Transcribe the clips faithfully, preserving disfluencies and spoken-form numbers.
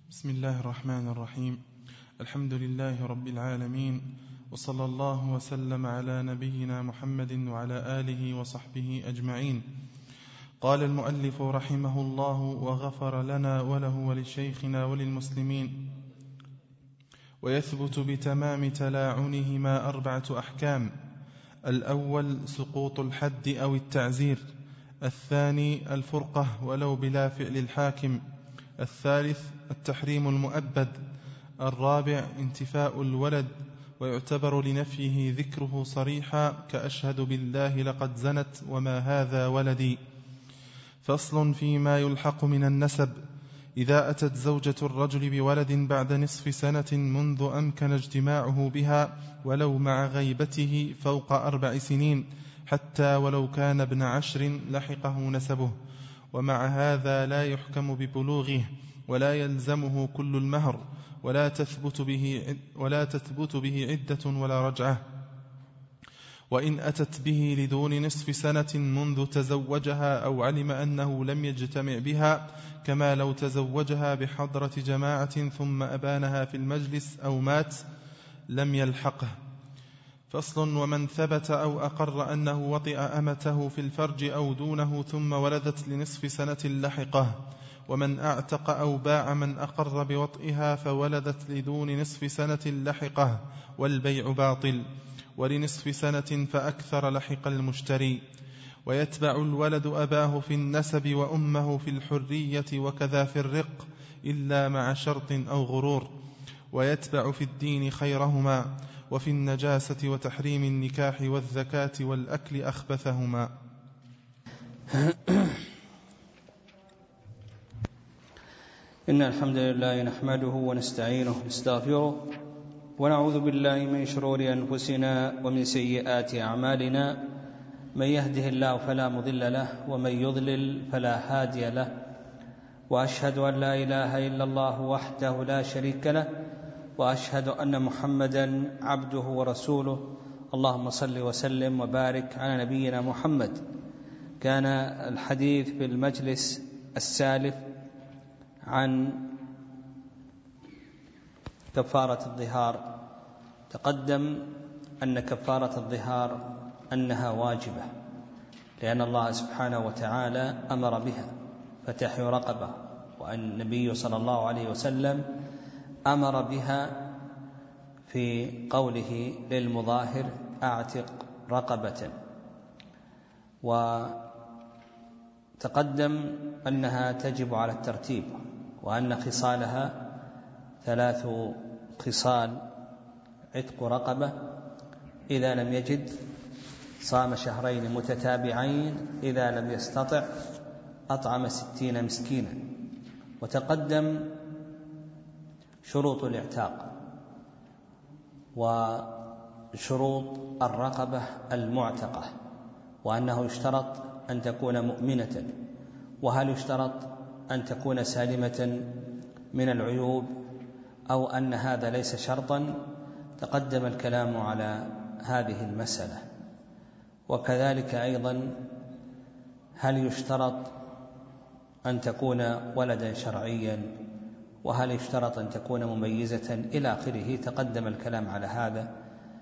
بسم الله الرحمن الرحيم. الحمد لله رب العالمين، وصلى الله وسلم على نبينا محمد وعلى آله وصحبه أجمعين. قال المؤلف رحمه الله وغفر لنا وله ولشيخنا وللمسلمين. ويثبت بتمام تلاعنهما أربعة أحكام: الأول سقوط الحد أو التعزير، الثاني الفرقة ولو بلا فعل الحاكم، الثالث التحريم المؤبد، الرابع انتفاء الولد ويعتبر لنفيه ذكره صريحا كأشهد بالله لقد زنت وما هذا ولدي. فصل فيما يلحق من النسب: إذا أتت زوجة الرجل بولد بعد نصف سنة منذ أمكن اجتماعه بها ولو مع غيبته فوق أربع سنين حتى ولو كان ابن عشر لحقه نسبه، ومع هذا لا يحكم ببلوغه ولا يلزمه كل المهر ولا تثبت به, ولا تثبت به عدة ولا رجعة. وإن أتت به لدون نصف سنة منذ تزوجها أو علم أنه لم يجتمع بها، كما لو تزوجها بحضرة جماعة ثم أبانها في المجلس أو مات، لم يلحقه. فصل: ومن ثبت أو أقر أنه وطئ أمته في الفرج أو دونه ثم ولدت لنصف سنة لحقه. ومن أعتق أو باع من أقر بوطئها فولدت لدون نصف سنة لحقه، والبيع باطل. ولنصف سنة فأكثر لحق المشتري. ويتبع الولد أباه في النسب وأمه في الحرية وكذا في الرق إلا مع شرط أو غرور. ويتبع في الدين خيرهما، وفي النجاسة وتحريم النكاح والزكاة والأكل أخبثهما. إن الحمد لله نحمده ونستعينه ونستغفره ونعوذ بالله من شرور أنفسنا ومن سيئات أعمالنا، من يهده الله فلا مضل له ومن يضلل فلا هادي له، وأشهد أن لا إله إلا الله وحده لا شريك له، وأشهد أن محمدا عبده ورسوله. اللهم صل وسلم وبارك على نبينا محمد. كان الحديث في المجلس السالف عن كفارة الظهار. تقدم أن كفارة الظهار أنها واجبة، لأن الله سبحانه وتعالى أمر بها، فتح رقبة، وأن النبي صلى الله عليه وسلم أمر بها في قوله للمظاهر أعتق رقبة. وتقدم أنها تجب على الترتيب، وأن خصالها ثلاث خصال: عتق رقبة، إذا لم يجد صام شهرين متتابعين، إذا لم يستطع أطعم ستين مسكينا. وتقدم شروط الاعتاق وشروط الرقبة المعتقة، وأنه يشترط أن تكون مؤمنة، وهل يشترط أن تكون سالمة من العيوب أو أن هذا ليس شرطا. تقدم الكلام على هذه المسألة. وكذلك أيضا هل يشترط أن تكون ولدا شرعيا، وهل يشترط أن تكون مميزة إلى آخره. تقدم الكلام على هذا.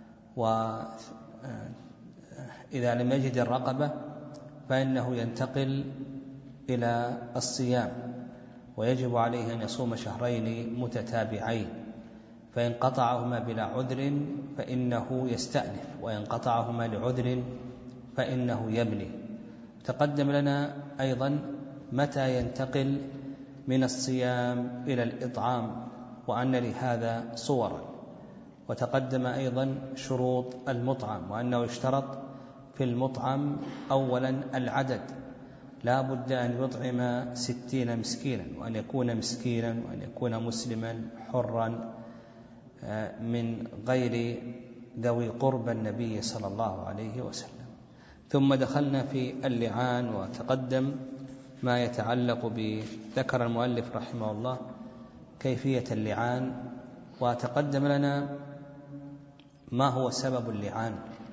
وإذا لم يجد الرقبة فإنه ينتقل إلى الصيام، ويجب عليه أن يصوم شهرين متتابعين، فإن قطعهما بلا عذر فإنه يستأنف، وإن قطعهما لعذر فإنه يبني. تقدم لنا أيضا متى ينتقل من الصيام إلى الإطعام، وأن لهذا صورا. وتقدم أيضا شروط المطعم، وأنه يشترط في المطعم أولا العدد، لا بد أن يطعم ستين مسكينا، وأن يكون مسكينا، وأن يكون مسلما حرا من غير ذوي قرب النبي صلى الله عليه وسلم. ثم دخلنا في اللعان، وتقدم ما يتعلق بذكر المؤلف رحمه الله كيفية اللعان، وتقدم لنا ما هو سبب اللعان.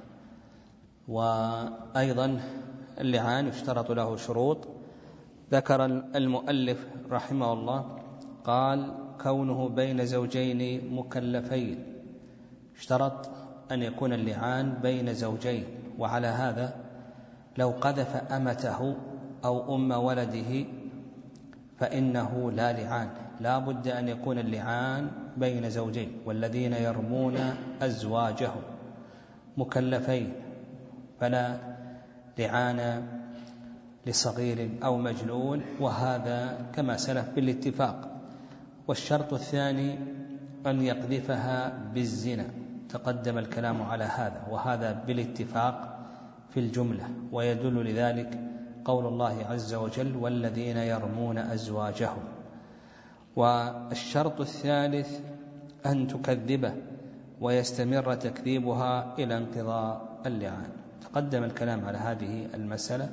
وأيضا اللعان يشترط له شروط، ذكر المؤلف رحمه الله قال كونه بين زوجين مكلفين، اشترط أن يكون اللعان بين زوجين، وعلى هذا لو قذف أمته أو أم ولده فإنه لا لعان، لا بد أن يكون اللعان بين زوجين. والذين يرمون أزواجهم مكلفين فلا لعان لصغير أو مجنون، وهذا كما سلف بالاتفاق. والشرط الثاني أن يقذفها بالزنا، تقدم الكلام على هذا، وهذا بالاتفاق في الجملة، ويدل لذلك قول الله عز وجل والذين يرمون أزواجهم. والشرط الثالث أن تكذبه ويستمر تكذيبها إلى انقضاء اللعان. تقدم الكلام على هذه المسألة،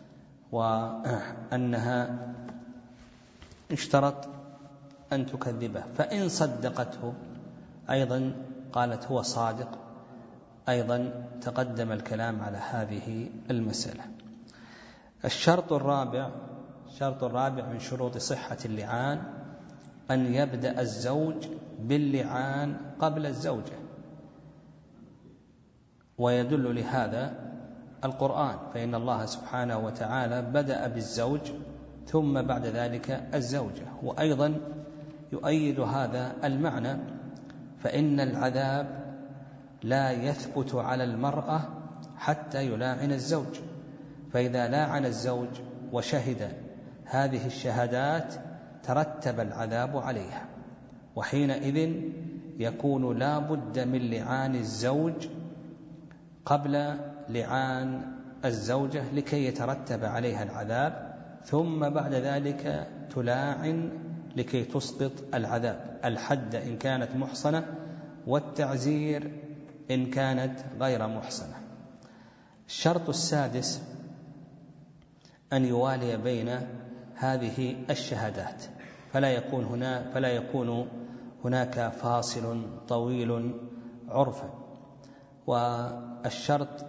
وأنها اشترط أن تكذبه، فإن صدقته أيضا قالت هو صادق، أيضا تقدم الكلام على هذه المسألة. الشرط الرابع الشرط الرابع من شروط صحة اللعان أن يبدأ الزوج باللعان قبل الزوجة، ويدل لهذا القرآن، فإن الله سبحانه وتعالى بدأ بالزوج ثم بعد ذلك الزوجة. وأيضا يؤيد هذا المعنى فإن العذاب لا يثبت على المرأة حتى يلاعن الزوج، فإذا لاعن الزوج وشهد هذه الشهادات ترتب العذاب عليها، وحينئذ يكون لا بد من لعان الزوج قبل لعان الزوجة لكي يترتب عليها العذاب، ثم بعد ذلك تلاعن لكي تسقط العذاب، الحد إن كانت محصنة والتعزير إن كانت غير محصنة. الشرط السادس أن يوالي بين هذه الشهادات، فلا يكون هنا فلا يكون هناك فاصل طويل عرفا. والشرط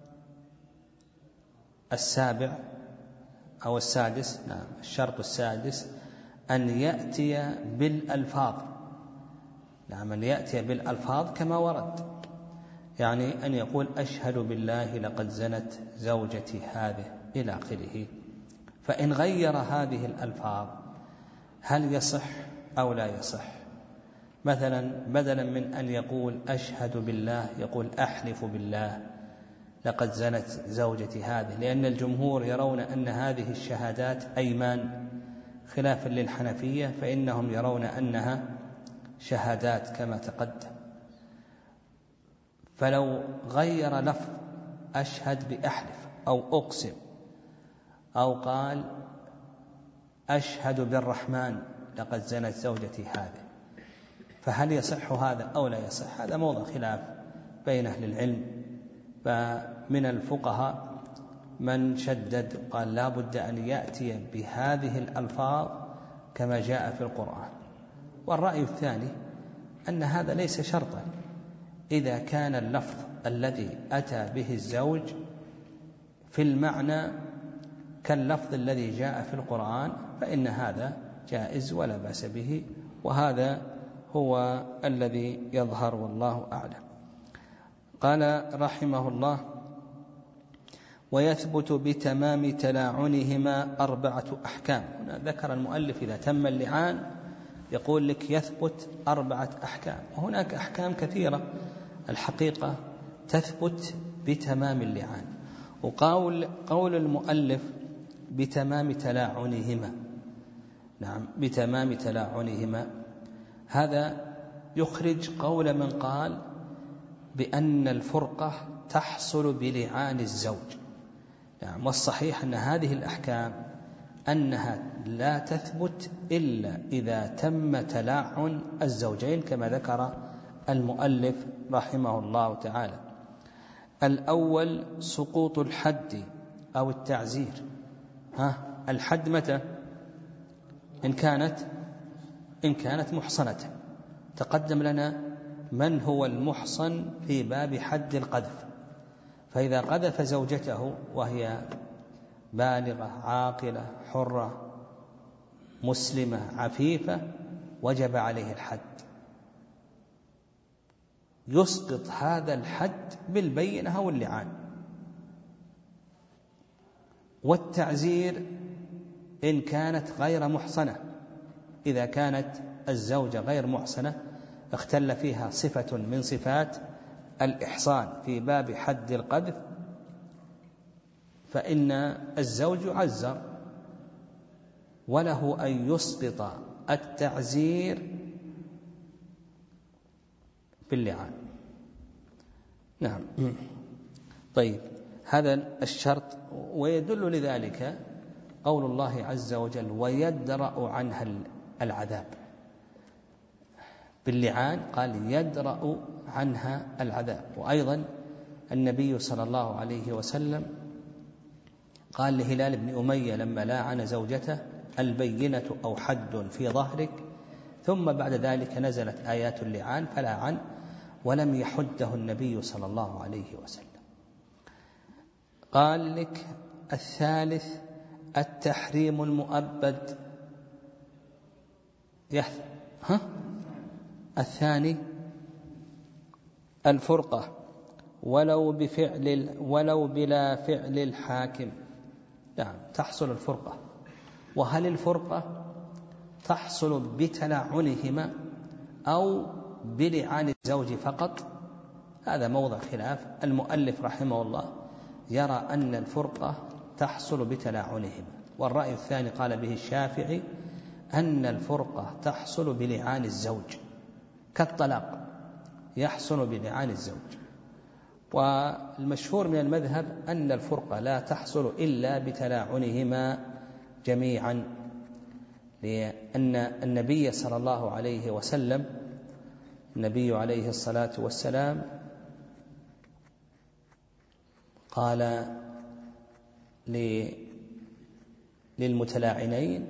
السابع أو السادس نعم الشرط السادس أن يأتي بالألفاظ، نعم أن يأتي بالألفاظ كما ورد، يعني أن يقول أشهد بالله لقد زنت زوجتي هذه إلى آخره. فإن غير هذه الألفاظ هل يصح أو لا يصح؟ مثلا بدلا من أن يقول أشهد بالله يقول أحلف بالله لقد زنت زوجتي هذه، لأن الجمهور يرون أن هذه الشهادات أيمان، خلافا للحنفية فإنهم يرون أنها شهادات كما تقدم. فلو غير لفظ أشهد بأحلف أو أقسم، أو قال أشهد بالرحمن لقد زنت زوجتي هذه، فهل يصح هذا أو لا يصح؟ هذا موضع خلاف بين أهل العلم. فمن الفقهاء من شدد قال لا بد أن يأتي بهذه الألفاظ كما جاء في القرآن. والرأي الثاني أن هذا ليس شرطا، إذا كان اللفظ الذي أتى به الزوج في المعنى كاللفظ الذي جاء في القرآن فإن هذا جائز ولا بأس به، وهذا هو الذي يظهر والله أعلم. قال رحمه الله ويثبت بتمام تلاعنهما أربعة أحكام. هنا ذكر المؤلف إذا تم اللعان يقول لك يثبت أربعة أحكام، وهناك أحكام كثيرة الحقيقة تثبت بتمام اللعان. وقول قول المؤلف بتمام تلاعنهما، نعم بتمام تلاعنهما، هذا يخرج قول من قال بأن الفرقة تحصل بلعان الزوج. نعم والصحيح أن هذه الأحكام أنها لا تثبت إلا إذا تم تلاعن الزوجين كما ذكر المؤلف رحمه الله تعالى. الأول سقوط الحد أو التعزير. ها الحد متى؟ إن كانت إن كانت محصنة. تقدم لنا من هو المحصن في باب حد القذف، فإذا قذف زوجته وهي بالغة عاقلة حرة مسلمة عفيفة وجب عليه الحد، يسقط هذا الحد بالبينة أو اللعان. والتعزير إن كانت غير محصنة، إذا كانت الزوجة غير محصنة اختل فيها صفة من صفات الإحصان في باب حد القذف، فإن الزوج يعزر وله أن يسقط التعزير باللعان. نعم. طيب، هذا الشرط. ويدل لذلك قول الله عز وجل ويدرأ عنها العذاب. باللعان قال يدرأ عنها العذاب. وأيضا النبي صلى الله عليه وسلم قال لهلال بن أمية لما لاعن زوجته البينة أو حد في ظهرك، ثم بعد ذلك نزلت آيات اللعان فلاعن ولم يحده النبي صلى الله عليه وسلم. قال لك الثالث التحريم المؤبد. يحث ها الثاني الفرقة ولو بفعل ولو بلا فعل الحاكم. نعم، تحصل الفرقة. وهل الفرقة تحصل بتلعنهما أو بلعان الزوج فقط؟ هذا موضع خلاف. المؤلف رحمه الله يرى أن الفرقة تحصل بتلاعنهما، والرأي الثاني قال به الشافعي أن الفرقة تحصل بلعان الزوج كالطلاق يحصل بلعان الزوج. والمشهور من المذهب أن الفرقة لا تحصل إلا بتلاعنهما جميعا، لأن النبي صلى الله عليه وسلم النبي عليه الصلاة والسلام قال للمتلاعنين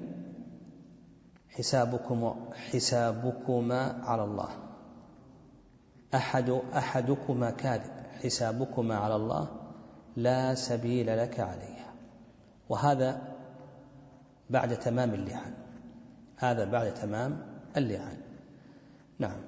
حسابكم حسابكما على الله، أحد أحدكما كاذب، حسابكما على الله لا سبيل لك عليها. وهذا بعد تمام اللعان، هذا بعد تمام اللعان. نعم.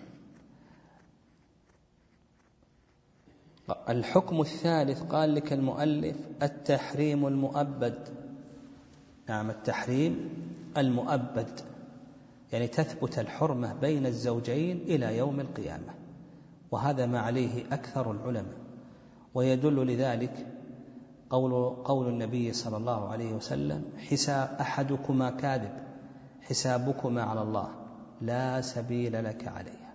الحكم الثالث قال لك المؤلف التحريم المؤبد. نعم، التحريم المؤبد يعني تثبت الحرمة بين الزوجين إلى يوم القيامة، وهذا ما عليه أكثر العلماء. ويدل لذلك قول, قول النبي صلى الله عليه وسلم حساب أحدكما كاذب حسابكما على الله لا سبيل لك عليها.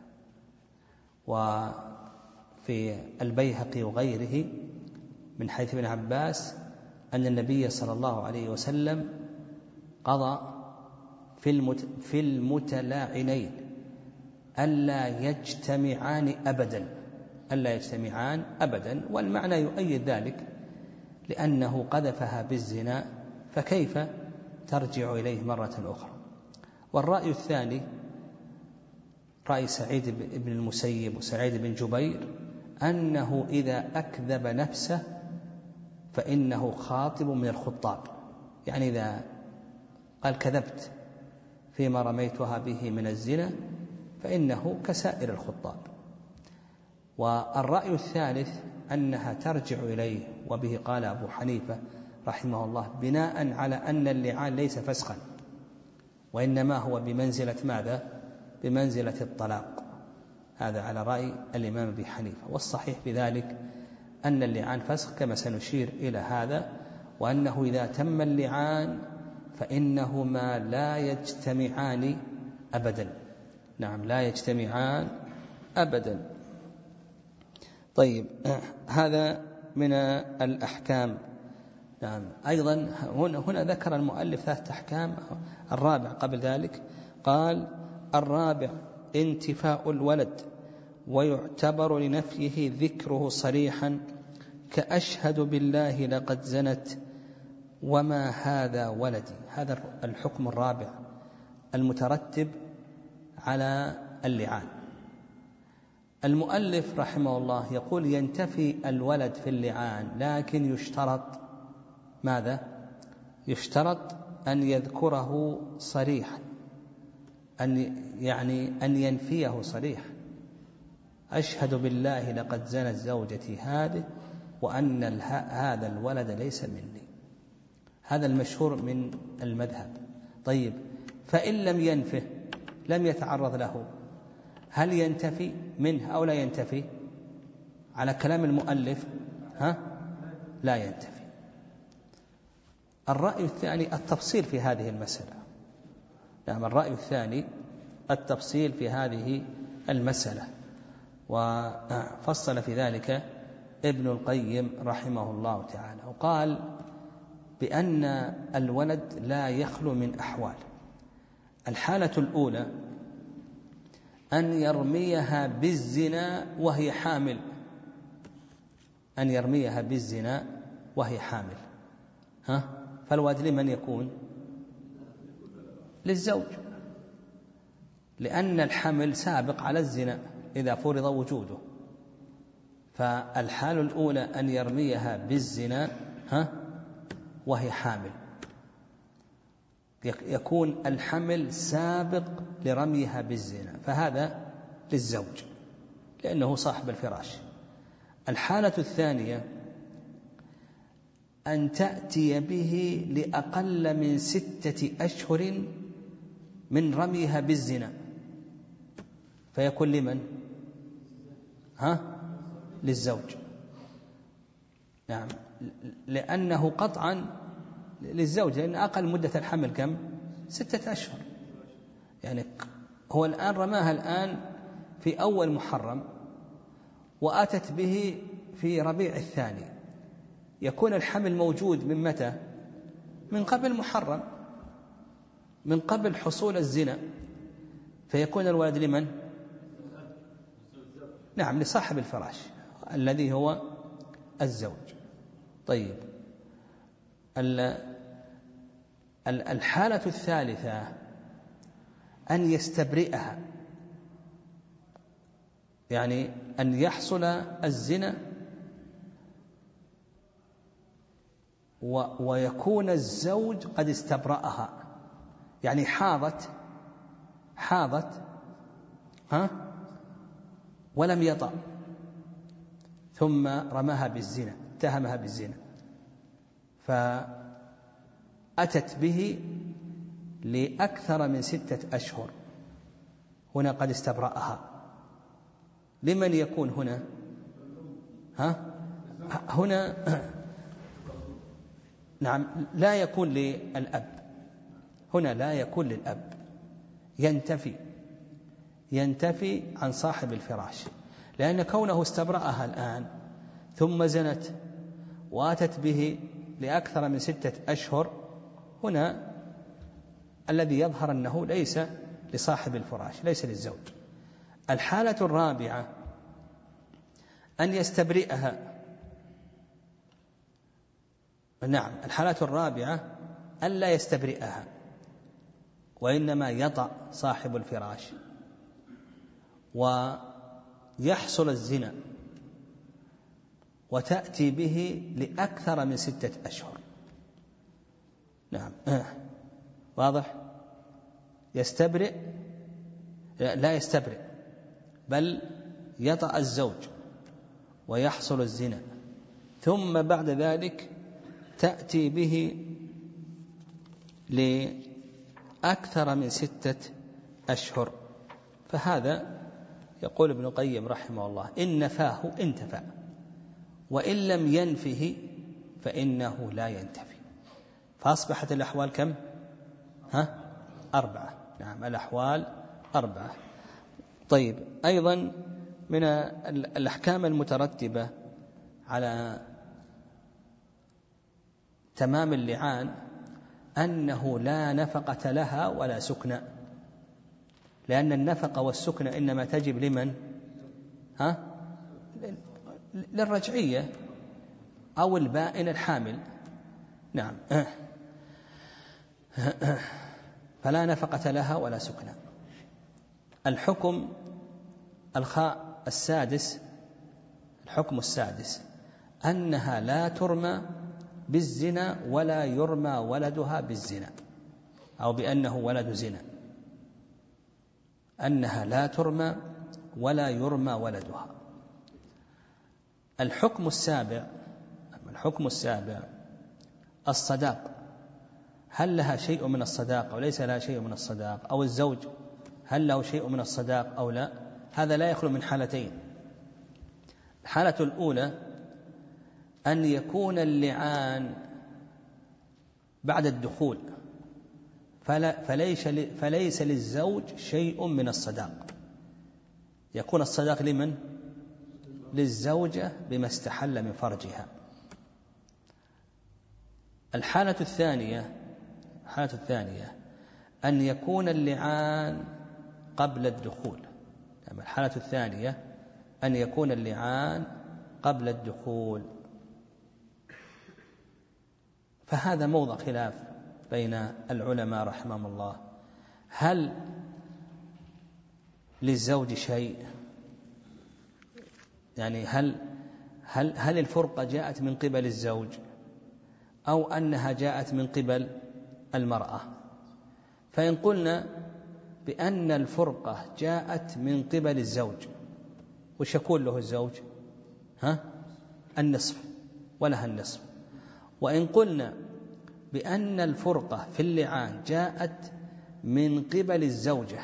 وفي البيهقي وغيره من حيث ابن عباس أن النبي صلى الله عليه وسلم قضى في المتلاعنين ألا يجتمعان أبدا ألا يجتمعان أبدا والمعنى يؤيد ذلك، لأنه قذفها بالزنا فكيف ترجع إليه مرة أخرى. والرأي الثاني رأي سعيد بن المسيب وسعيد بن جبير أنه إذا أكذب نفسه فإنه خاطب من الخطاب، يعني إذا قال كذبت فيما رميتها به من الزنا فإنه كسائر الخطاب. والرأي الثالث أنها ترجع إليه، وبه قال أبو حنيفة رحمه الله بناء على أن اللعان ليس فسخا وإنما هو بمنزلة ماذا؟ بمنزلة الطلاق. هذا على رأي الإمام أبي حنيفة. والصحيح في ذلك أن اللعان فسخ كما سنشير إلى هذا، وأنه إذا تم اللعان فإنهما لا يجتمعان أبدا. نعم، لا يجتمعان أبدا. طيب، هذا من الأحكام. نعم. أيضا هنا, هنا ذكر المؤلف ثلاثة أحكام. الرابع قبل ذلك قال الرابع انتفاء الولد، ويعتبر لنفيه ذكره صريحا كأشهد بالله لقد زنت وما هذا ولدي. هذا الحكم الرابع المترتب على اللعان. المؤلف رحمه الله يقول ينتفي الولد في اللعان، لكن يشترط ماذا؟ يشترط أن يذكره صريحا، أن يعني أن ينفيه صريح: أشهد بالله لقد زنت زوجتي هذه وأن هذا الولد ليس مني. هذا المشهور من المذهب. طيب، فإن لم ينفه، لم يتعرض له، هل ينتفي منه أو لا ينتفي؟ على كلام المؤلف ها لا ينتفي. الرأي الثاني التفصيل في هذه المسألة. نعم، الرأي الثاني التفصيل في هذه المسألة، وفصل في ذلك ابن القيم رحمه الله تعالى، وقال بأن الولد لا يخلو من أحوال. الحالة الأولى أن يرميها بالزنا وهي حامل، أن يرميها بالزنا وهي حامل ها فالولد لمن يكون؟ للزوج، لأن الحمل سابق على الزنا إذا فرض وجوده. فالحال الأولى أن يرميها بالزنا ها وهي حامل، يكون الحمل سابق لرميها بالزنا، فهذا للزوج لأنه صاحب الفراش. الحالة الثانية أن تأتي به لأقل من ستة أشهر من رميها بالزنا، فيكون لمن؟ ها؟ للزوج. نعم، لأنه قطعا للزوج، لأن أقل مدة الحمل كم؟ ستة أشهر. يعني هو الآن رماها الآن في أول محرم وأتت به في ربيع الثاني، يكون الحمل موجود من متى؟ من قبل محرم، من قبل حصول الزنا، فيكون الولد لمن؟ نعم، لصاحب الفراش الذي هو الزوج. طيب، الحالة الثالثة أن يستبرئها، يعني أن يحصل الزنا ويكون الزوج قد استبرأها، يعني حاضت حاضت ها ولم يطأ، ثم رماها بالزنا، اتهمها بالزنا، فأتت به لأكثر من ستة أشهر، هنا قد استبرأها. لمن يكون هنا؟ ها هنا نعم، لا يكون للأب، هنا لا يكون للأب، ينتفي ينتفي عن صاحب الفراش، لأن كونه استبرأها الآن ثم زنت واتت به لأكثر من ستة أشهر، هنا الذي يظهر أنه ليس لصاحب الفراش، ليس للزوج. الحالة الرابعة أن يستبرئها. نعم، الحالة الرابعة أن لا يستبرئها، وإنما يطأ صاحب الفراش ويحصل الزنا وتأتي به لأكثر من ستة أشهر. نعم، واضح؟ يستبرئ؟ لا يستبرئ، بل يطأ الزوج ويحصل الزنا، ثم بعد ذلك تأتي به لأكثر من ستة أشهر. فهذا يقول ابن القيم رحمه الله إن نفاه انتفى، وإن لم ينفه فإنه لا ينتفي. فأصبحت الأحوال كم؟ ها؟ أربعة. نعم، الأحوال أربعة. طيب، أيضا من الأحكام المترتبة على تمام اللعان أنه لا نفقة لها ولا سكنى، لأن النفقة والسكنى إنما تجب لمن؟ ها؟ للرجعية أو البائن الحامل. نعم، فلا نفقة لها ولا سكنى. الحكم الخاء السادس، الحكم السادس أنها لا ترمى بالزنا ولا يرمى ولدها بالزنا أو بأنه ولد زنا. أنها لا ترمى ولا يرمى ولدها. الحكم السابع الحكم السابع الصداق، هل لها شيء من الصداق أو ليس لها شيء من الصداق، أو الزوج هل له شيء من الصداق أو لا. هذا لا يخلو من حالتين. الحالة الأولى أن يكون اللعان بعد الدخول فلا فليس, فليس للزوج شيء من الصداق، يكون الصداق لمن؟ للزوجة بما استحل من فرجها. الحالة الثانية الحالة الثانية أن يكون اللعان قبل الدخول. الحالة الثانية أن يكون اللعان قبل الدخول، فهذا موضع خلاف بين العلماء رحمهم الله. هل للزوج شيء؟ يعني هل هل هل الفرقة جاءت من قبل الزوج أو أنها جاءت من قبل المرأة؟ فإن قلنا بأن الفرقة جاءت من قبل الزوج، وش يكون له الزوج؟ ها؟ النصف، ولها النصف. وإن قلنا بأن الفرقة في اللعان جاءت من قبل الزوجة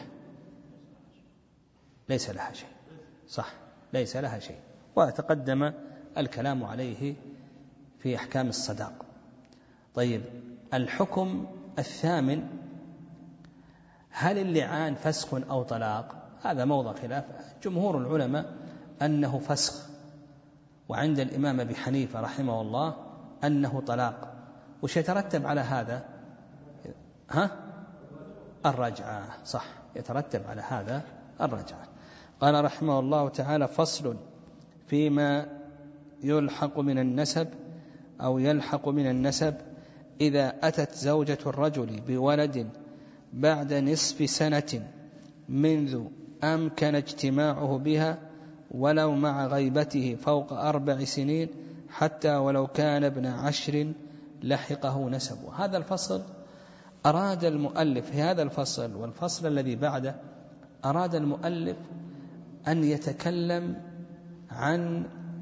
ليس لها شيء، صح، ليس لها شيء، وتقدم الكلام عليه في أحكام الصداق. طيب، الحكم الثامن هل اللعان فسخ أو طلاق؟ هذا موضع خلاف. جمهور العلماء أنه فسخ، وعند الإمام أبي حنيفة رحمه الله أنه طلاق. وش يترتب على هذا؟ ها؟ الرجعة، صح، يترتب على هذا الرجعة. قال رحمه الله تعالى: فصل فيما يلحق من النسب أو يلحق من النسب إذا أتت زوجة الرجل بولد بعد نصف سنة منذ أمكن اجتماعه بها ولو مع غيبته فوق أربع سنين حتى ولو كان ابن عشر لحقه نسبه. هذا الفصل أراد المؤلف في هذا الفصل والفصل الذي بعده أراد المؤلف أن يتكلم عن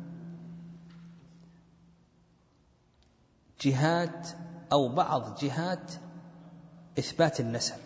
جهات أو بعض جهات إثبات النسب.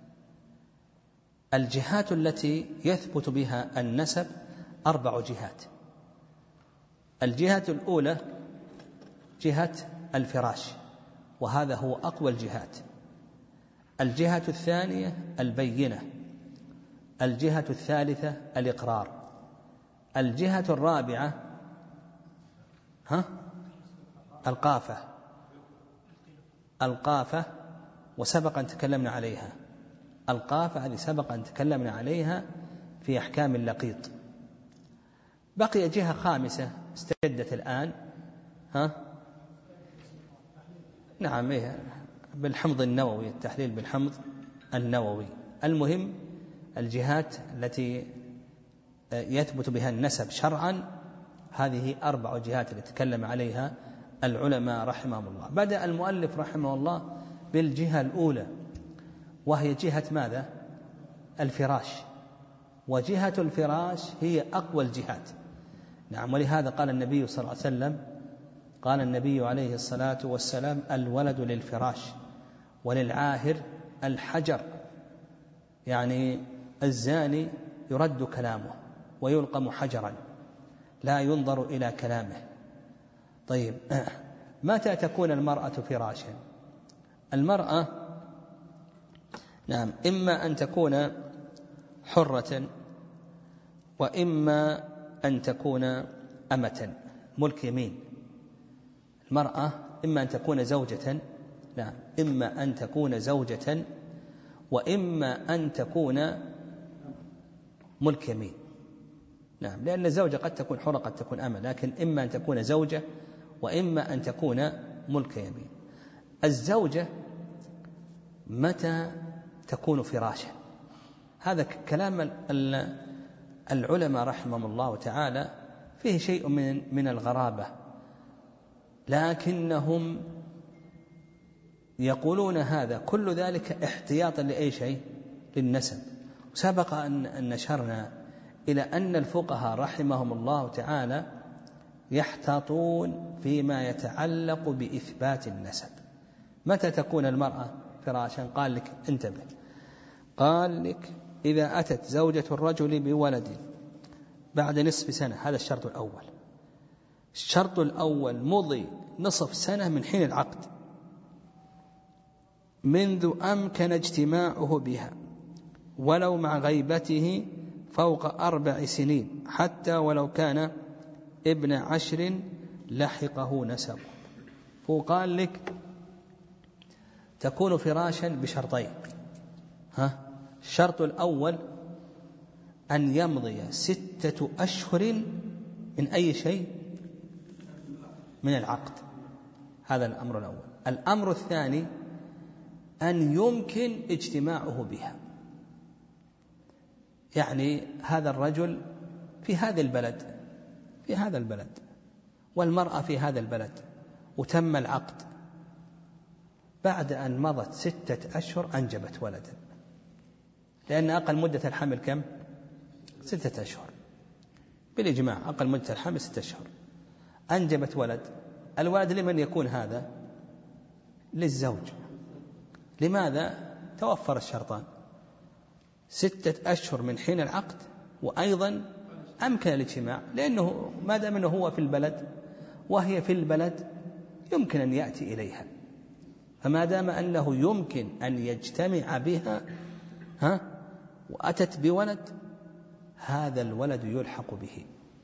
الجهات التي يثبت بها النسب أربع جهات. الجهة الأولى جهة الفراش، وهذا هو أقوى الجهات. الجهة الثانية البينة. الجهة الثالثة الإقرار. الجهة الرابعة ها القافة القافة وسبق أن تكلمنا عليها. القافة هذه سبق أن تكلمنا عليها في أحكام اللقيط. بقي جهة خامسة استجدت الآن، ها نعم إيه بالحمض النووي، التحليل بالحمض النووي. المهم الجهات التي يثبت بها النسب شرعا، هذه أربع جهات التي تكلم عليها العلماء رحمهم الله. بدأ المؤلف رحمه الله بالجهة الأولى، وهي جهة ماذا؟ الفراش. وجهة الفراش هي أقوى الجهات. نعم، ولهذا قال النبي صلى الله عليه وسلم قال النبي عليه الصلاة والسلام: الولد للفراش وللعاهر الحجر. يعني الزاني يرد كلامه ويلقم حجرا، لا ينظر إلى كلامه. طيب، متى تكون المرأة فراشا؟ المرأة نعم إما أن تكون حرة، وإما أن تكون أمة ملك يمين. المرأة إما أن تكون زوجة، نعم إما أن تكون زوجة وإما أن تكون ملك يمين. نعم، لأن الزوجة قد تكون حرة قد تكون أمة، لكن إما أن تكون زوجة وإما أن تكون ملك يمين. الزوجة متى تكون فراشا؟ هذا كلام العلماء رحمهم الله تعالى فيه شيء من من الغرابة، لكنهم يقولون هذا كل ذلك احتياطا لأي شيء؟ للنسب. سبق أن نشرنا إلى أن الفقهاء رحمهم الله تعالى يحتاطون فيما يتعلق بإثبات النسب. متى تكون المرأة فراشا؟ قال لك انتبه، قال لك إذا أتت زوجة الرجل بولد بعد نصف سنة، هذا الشرط الأول. الشرط الأول مضي نصف سنة من حين العقد منذ أمكن اجتماعه بها ولو مع غيبته فوق أربع سنين حتى ولو كان ابن عشر لحقه نسب. وقال لك تكون فراشا بشرطين. ها؟ الشرط الأول أن يمضي ستة أشهر من أي شيء؟ من العقد. هذا الأمر الأول. الأمر الثاني أن يمكن اجتماعه بها، يعني هذا الرجل في هذا البلد في هذا البلد والمرأة في هذا البلد وتم العقد، بعد أن مضت ستة أشهر أنجبت ولدا، لأن أقل مدة الحمل كم؟ ستة أشهر بالإجماع، أقل مدة الحمل ستة أشهر. أنجبت ولد، الولد لمن يكون هذا؟ للزوج. لماذا؟ توفر الشرطان، ستة أشهر من حين العقد، وأيضا أمكن الاجتماع، لأنه ما دام أنه هو في البلد وهي في البلد يمكن أن يأتي إليها، فما دام أنه يمكن أن يجتمع بها ها وأتت بولد، هذا الولد يلحق به.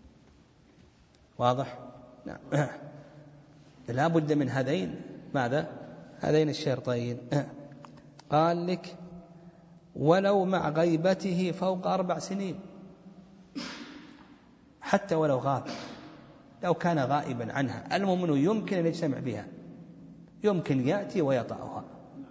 واضح؟ نعم. لا بد من هذين، ماذا؟ هذين الشرطين. قال لك ولو مع غيبته فوق أربع سنين، حتى ولو غاب، لو كان غائبا عنها، المهم أنه يمكن أن يجتمع بها، يمكن يأتي ويطأها.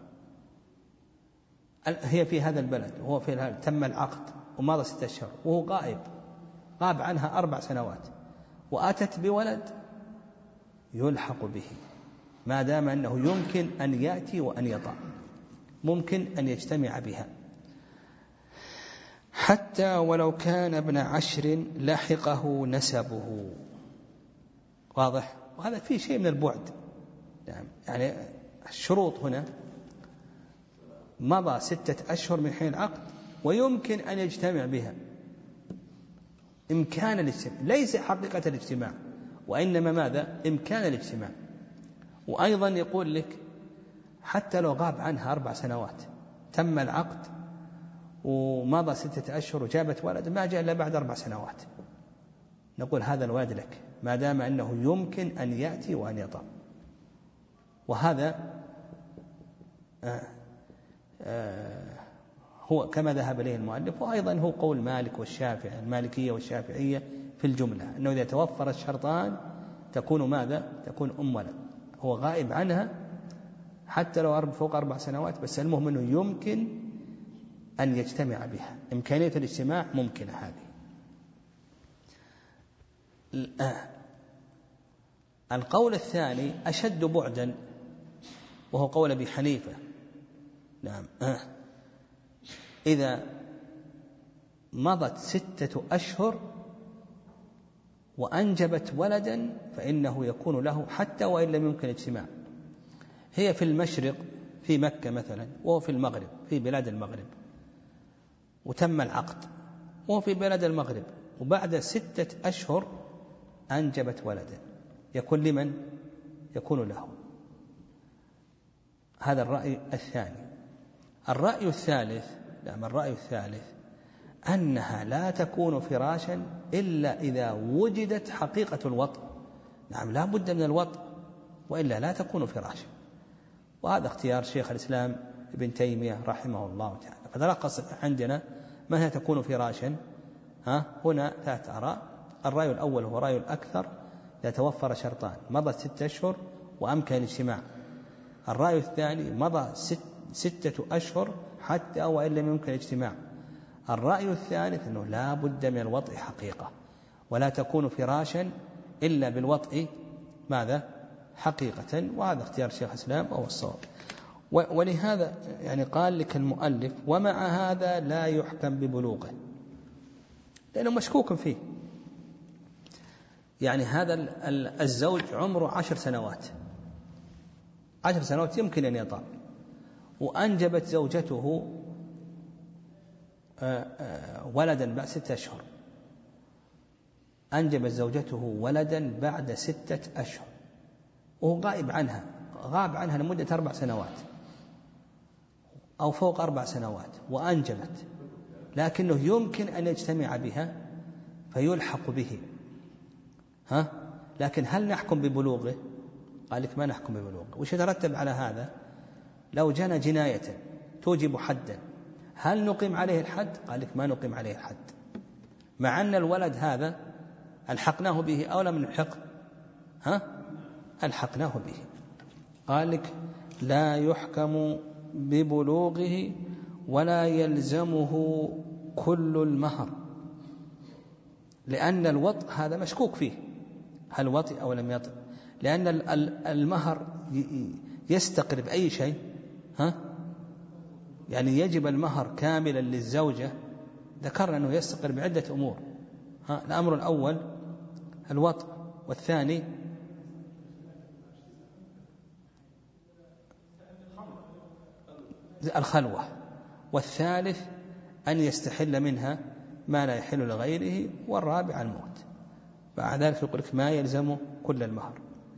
هي في هذا البلد وهو في البلد، تم العقد ومضى ستة أشهر وهو غائب، غاب عنها أربع سنوات وأتت بولد، يلحق به ما دام أنه يمكن أن يأتي وأن يطأ، ممكن أن يجتمع بها، حتى ولو كان ابن عشر لحقه نسبه. واضح؟ وهذا فيه شيء من البعد. يعني الشروط هنا مضى ستة أشهر من حين العقد ويمكن أن يجتمع بها، إمكان الاجتماع، ليس حقيقة الاجتماع، وإنما ماذا؟ إمكان الاجتماع. وأيضا يقول لك حتى لو غاب عنها أربع سنوات، تم العقد ومضى ستة أشهر وجابت ولد، ما جاء إلا بعد أربع سنوات، نقول هذا الولد لك ما دام أنه يمكن أن يأتي وأن يطأ. وهذا آه آه هو كما ذهب إليه المؤلف، وأيضا هو قول مالك والشافعي، المالكية والشافعية في الجملة، أنه إذا توفر الشرطان تكون ماذا؟ تكون أم ولد، هو غائب عنها حتى لو فوق أربع سنوات، بس المهم أنه يمكن أن يجتمع بها، إمكانية الاجتماع ممكنة هذه. القول الثاني أشد بعدا، وهو قول أبي حنيفة. نعم، إذا مضت ستة أشهر وأنجبت ولدا فإنه يكون له حتى وإن لم يمكن اجتماع. هي في المشرق في مكة مثلا، وهو في المغرب في بلاد المغرب، وتم العقد وهو في بلاد المغرب، وبعد ستة أشهر أنجبت ولدا، يكون لمن؟ يكون له. هذا الرأي الثاني. الرأي الثالث، نعم الرأي الثالث أنها لا تكون فراشا إلا إذا وجدت حقيقة الوطء. نعم لا بد من الوطء وإلا لا تكون فراشا، وهذا اختيار شيخ الإسلام ابن تيمية رحمه الله تعالى. فتلخص عندنا ما هي تكون فراشا؟ ها هنا ثلاث آراء. الرأي الأول هو رأي الأكثر، إذا توفر شرطان، مضى ستة أشهر وأمكن الاجتماع. الرأي الثاني مضى ست ستة أشهر حتى وإن لم يمكن الاجتماع. الرأي الثالث أنه لا بد من الوطء حقيقة، ولا تكون فراشا إلا بالوطء ماذا؟ حقيقة. وهذا اختيار شيخ الإسلام وهو الصواب. ولهذا يعني قال لك المؤلف ومع هذا لا يحكم ببلوغه لأنه مشكوك فيه. يعني هذا الزوج عمره عشر سنوات عشر سنوات يمكن أن يطأ، وأنجبت زوجته ولدا بعد ستة أشهر أنجبت زوجته ولدا بعد ستة أشهر وهو غائب عنها غاب عنها لمدة أربع سنوات أو فوق أربع سنوات وأنجبت، لكنه يمكن أن يجتمع بها فيلحق به. ها؟ لكن هل نحكم ببلوغه؟ قال لك ما نحكم ببلوغه. وش يترتب على هذا؟ لو جنى جناية توجب حدا هل نقيم عليه الحد؟ قال لك ما نقيم عليه الحد، مع أن الولد هذا ألحقناه به أو لم نلحق؟ ها؟ ألحقناه به. قال لك لا يحكم ببلوغه ولا يلزمه كل المهر، لأن الوطء هذا مشكوك فيه هل وطئ أو لم يطئ، لأن المهر يستقر بأي شيء. ها؟ يعني يجب المهر كاملا للزوجة، ذكرنا أنه يستقر بعدة أمور. ها؟ الأمر الأول الوطء، والثاني الخلوة، والثالث أن يستحل منها ما لا يحل لغيره، والرابع الموت. بعد ذلك يقول لك ما يلزم كل المهر.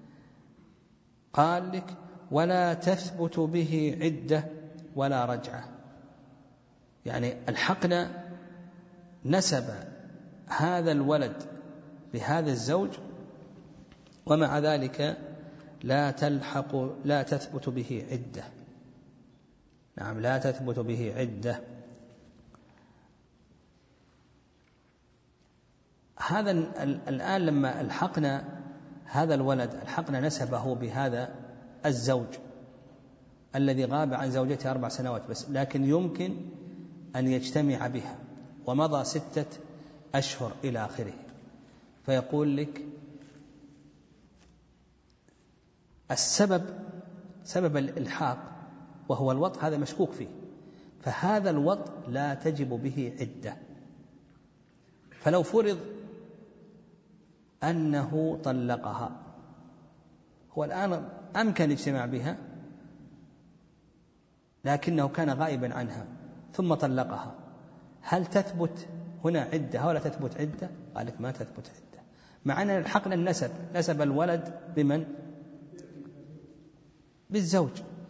قال لك ولا تثبت به عدة ولا رجعة، يعني الحقنا نسب هذا الولد بهذا الزوج ومع ذلك لا تلحق لا تثبت به عدة. نعم لا تثبت به عدة. هذا الآن لما الحقنا هذا الولد الحقنا نسبه بهذا الزوج الذي غاب عن زوجته أربع سنوات بس، لكن يمكن أن يجتمع بها ومضى ستة أشهر إلى آخره، فيقول لك السبب سبب الإلحاق وهو الوطء هذا مشكوك فيه، فهذا الوطء لا تجب به عدة. فلو فرض أنه طلقها، هو الآن أمكن الاجتماع بها لكنه كان غائبا عنها ثم طلقها، هل تثبت هنا عدة ولا تثبت عدة؟ قال لك ما تثبت عدة، مع أن الحقنا النسب نسب الولد بمن؟ بالزوج.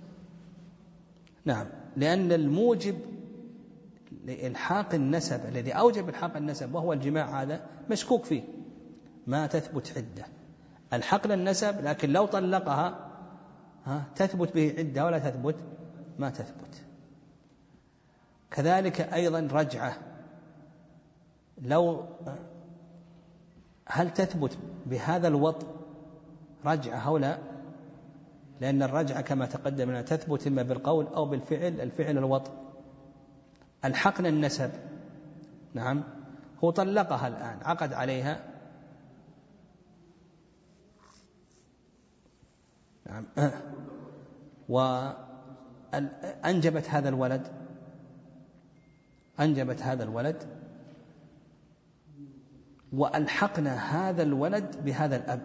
نعم لأن الموجب لإلحاق النسب الذي أوجب إلحاق النسب وهو الجماع هذا مشكوك فيه، ما تثبت عدة. الحقنا النسب لكن لو طلقها ها تثبت به عدة ولا تثبت؟ ما تثبت. كذلك أيضا رجعة، لو هل تثبت بهذا الوطء رجعة أو لا؟ لأن الرجعة كما تقدم أنها تثبت إما بالقول أو بالفعل، الفعل الوطء. الحقنا النسب، نعم هو طلقها الآن عقد عليها، نعم وأنجبت هذا الولد أنجبت هذا الولد وألحقنا هذا الولد بهذا الأب،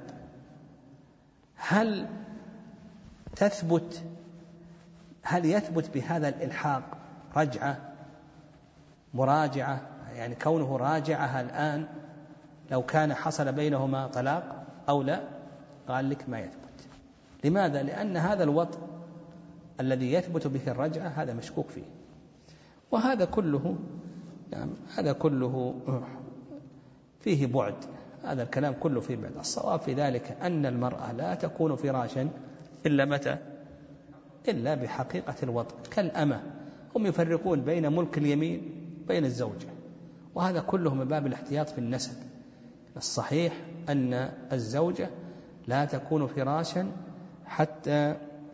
هل تثبت هل يثبت بهذا الإلحاق رجعة مراجعة، يعني كونه راجعها الآن لو كان حصل بينهما طلاق أو لا؟ قال لك ما يثبت. لماذا؟ لأن هذا الوطء الذي يثبت به الرجعة هذا مشكوك فيه. وهذا كله يعني هذا كله فيه بعد، هذا الكلام كله فيه بعد. الصواب في ذلك أن المرأة لا تكون فراشا إلا متى؟ إلا بحقيقة الوطء كالأمة. هم يفرقون بين ملك اليمين بين الزوجة، وهذا كله من باب الاحتياط في النسب. الصحيح أن الزوجة لا تكون فراشا حتى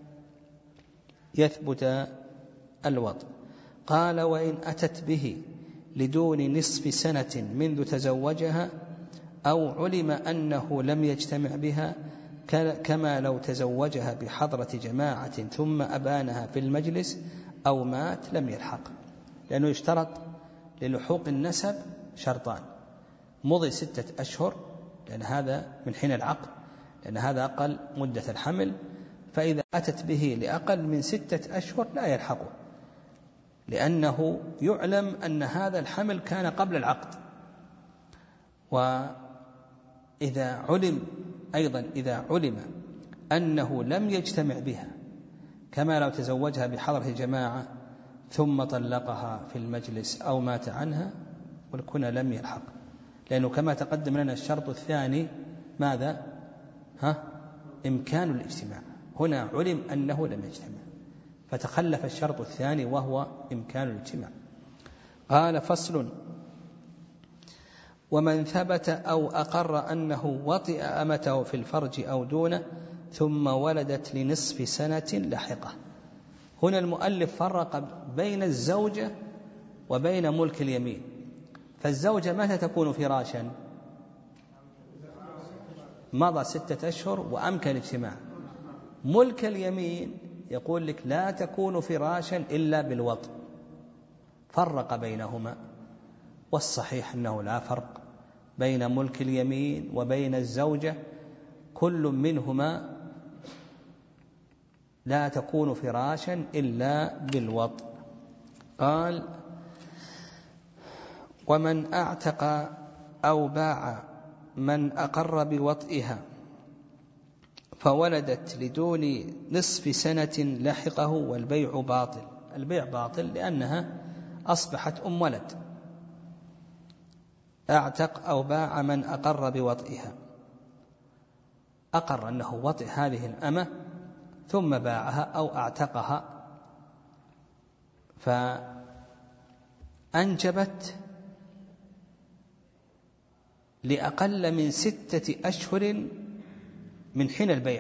يثبت الوطء. قال وإن أتت به لدون نصف سنة منذ تزوجها أو علم أنه لم يجتمع بها كما لو تزوجها بحضرة جماعة ثم أبانها في المجلس أو مات لم يلحق. لأنه يشترط للحوق النسب شرطان: مضي ستة أشهر، لأن هذا من حين العقد، لأن هذا أقل مدة الحمل، فإذا أتت به لأقل من ستة أشهر لا يلحقه، لأنه يعلم أن هذا الحمل كان قبل العقد. وإذا علم أيضا إذا علم أنه لم يجتمع بها، كما لو تزوجها بحضرة جماعة ثم طلقها في المجلس أو مات عنها، والكنى لم يلحق، لأنه كما تقدم لنا الشرط الثاني ماذا؟ ها؟ إمكان الاجتماع. هنا علم أنه لم يجتمع فتخلف الشرط الثاني وهو إمكان الاجتماع. قال: فصل: ومن ثبت أو أقر أنه وطئ أمته في الفرج أو دونه ثم ولدت لنصف سنة لحقه. هنا المؤلف فرق بين الزوجة وبين ملك اليمين. فالزوجة متى تكون فراشا؟ مضى ستة أشهر وأمكن الاجتماع. ملك اليمين يقول لك لا تكون فراشا إلا بالوطء. فرق بينهما، والصحيح أنه لا فرق بين ملك اليمين وبين الزوجة، كل منهما لا تكون فراشا إلا بالوطء. قال: ومن أعتق أو باع من أقر بوطئها فولدت لدون نصف سنة لحقه والبيع باطل. البيع باطل لأنها أصبحت أم ولد. أعتق أو باع من أقر بوطئها، أقر أنه وطئ هذه الأمة ثم باعها أو أعتقها فأنجبت لأقل من ستة أشهر من حين البيع،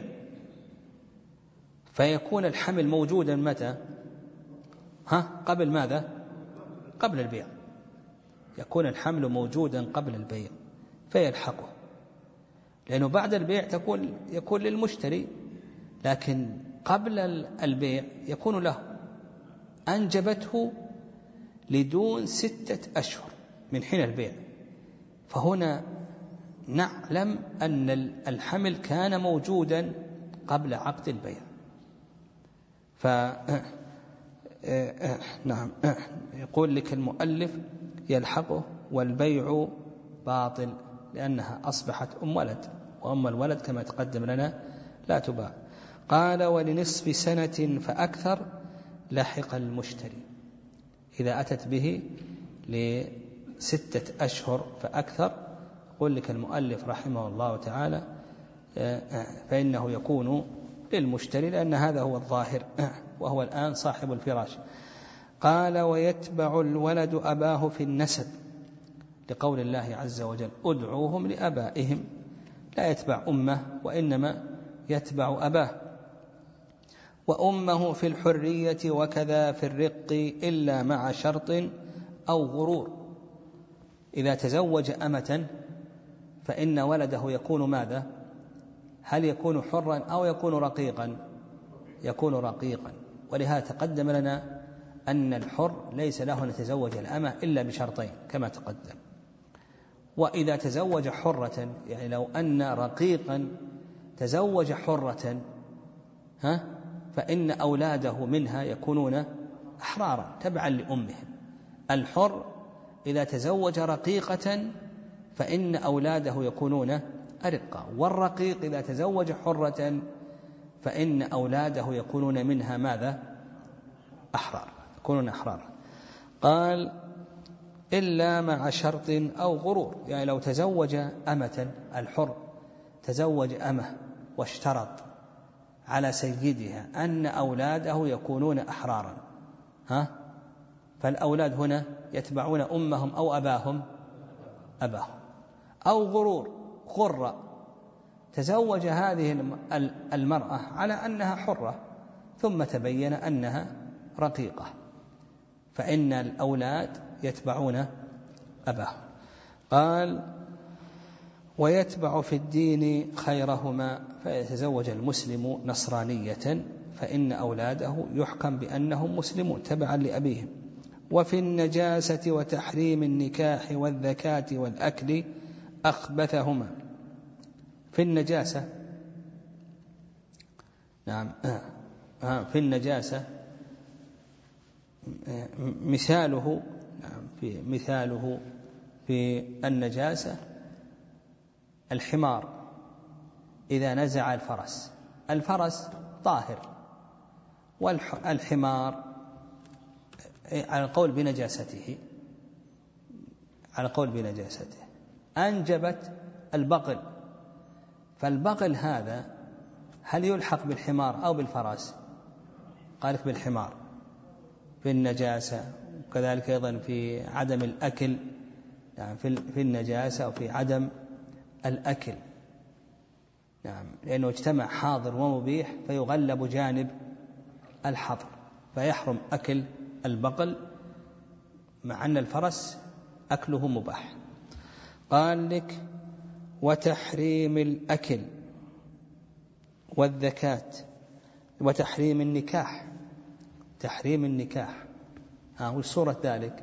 فيكون الحمل موجودا متى؟ ها؟ قبل ماذا؟ قبل البيع. يكون الحمل موجودا قبل البيع فيلحقه، لأنه بعد البيع تكون يكون للمشتري، لكن قبل البيع يكون له. أنجبته لدون ستة أشهر من حين البيع، فهنا نعلم أن الحمل كان موجودا قبل عقد البيع. ف نعم يقول لك المؤلف يلحقه والبيع باطل لأنها أصبحت أم ولد، وأم الولد كما تقدم لنا لا تباع. قال: ولنصف سنة فأكثر لحق المشتري. إذا أتت به لستة أشهر فأكثر، يقول لك المؤلف رحمه الله تعالى فإنه يكون للمشتري، لأن هذا هو الظاهر وهو الآن صاحب الفراش. قال: ويتبع الولد أباه في النسب، لقول الله عز وجل: ادعوهم لآبائهم. لا يتبع أمه وإنما يتبع أباه. وأمه في الحرية وكذا في الرق إلا مع شرط أو غرور. إذا تزوج أمة فإن ولده يكون ماذا؟ هل يكون حرا أو يكون رقيقا؟ يكون رقيقا. ولهذا تقدم لنا أن الحر ليس له أن يتزوج الأمة إلا بشرطين كما تقدم. وإذا تزوج حرة، يعني لو أن رقيقا تزوج حرة ها فإن أولاده منها يكونون أحرارا تبعا لأمهم. الحر إذا تزوج رقيقة فإن أولاده يكونون أرقا، والرقيق إذا تزوج حرة فإن أولاده يكونون منها ماذا؟ أحرار، يكونون أحرار. قال: إلا مع شرط أو غرور. يعني لو تزوج أمة، الحر تزوج أمة واشترط على سيدها أن أولاده يكونون أحرارا، ها؟ فالأولاد هنا يتبعون أمهم أو أباهم؟ أباهم. أو غرور، غرة، تزوج هذه المرأة على أنها حرة ثم تبين أنها رقيقة، فإن الأولاد يتبعون أباهم. قال: ويتبع في الدين خيرهما، فيتزوج المسلم نصرانية فإن أولاده يحكم بأنهم مسلمون تبعا لأبيهم. وفي النجاسة وتحريم النكاح والذكاة والأكل أخبثهما. في النجاسة، نعم، في النجاسة مثاله، نعم، في مثاله في النجاسة الحمار إذا نزع الفرس، الفرس طاهر، والحمار على القول بنجاسته، على القول بنجاسته أنجبت البقل، فالبقل هذا هل يلحق بالحمار أو بالفرس؟ قالك بالحمار في النجاسة، وكذلك أيضا في عدم الأكل، يعني في النجاسة وفي عدم الأكل، نعم، لأنه اجتمع حاضر ومبيح فيغلب جانب الحظر، فيحرم أكل البقل مع أن الفرس أكله مباح. قال لك وتحريم الأكل والذكاة وتحريم النكاح. تحريم النكاح ها هو صورة ذلك،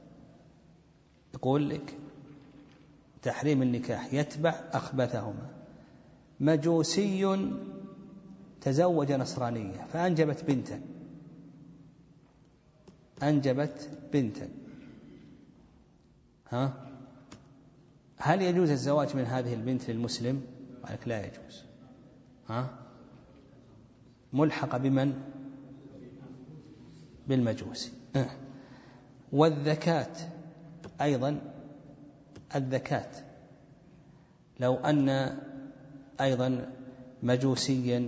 يقول لك تحريم النكاح يتبع أخبثهما. مجوسي تزوج نصرانية فأنجبت بنتا، أنجبت بنتا، ها هل يجوز الزواج من هذه البنت للمسلم؟ قال لك لا يجوز، ها ملحقة بمن؟ بالمجوسي. والذكاة أيضا، الذكاة لو أن أيضا مجوسيا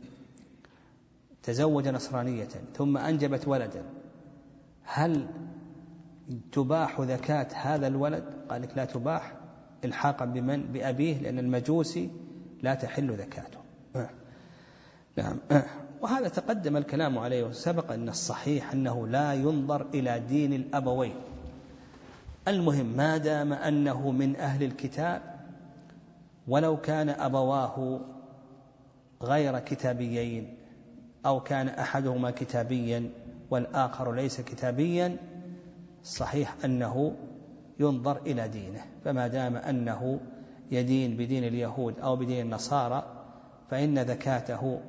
تزوج نصرانية ثم أنجبت ولدا، هل تباح ذكاة هذا الولد؟ قال لك لا تباح الحاقا بمن؟ بأبيه، لأن المجوسي لا تحل ذكاته. نعم، وهذا تقدم الكلام عليه وسبق أن الصحيح أنه لا ينظر إلى دين الأبوين، المهم ما دام أنه من أهل الكتاب، ولو كان أبواه غير كتابيين أو كان أحدهما كتابيا والآخر ليس كتابيا، صحيح أنه ينظر إلى دينه، فما دام أنه يدين بدين اليهود أو بدين النصارى فإن ذكاته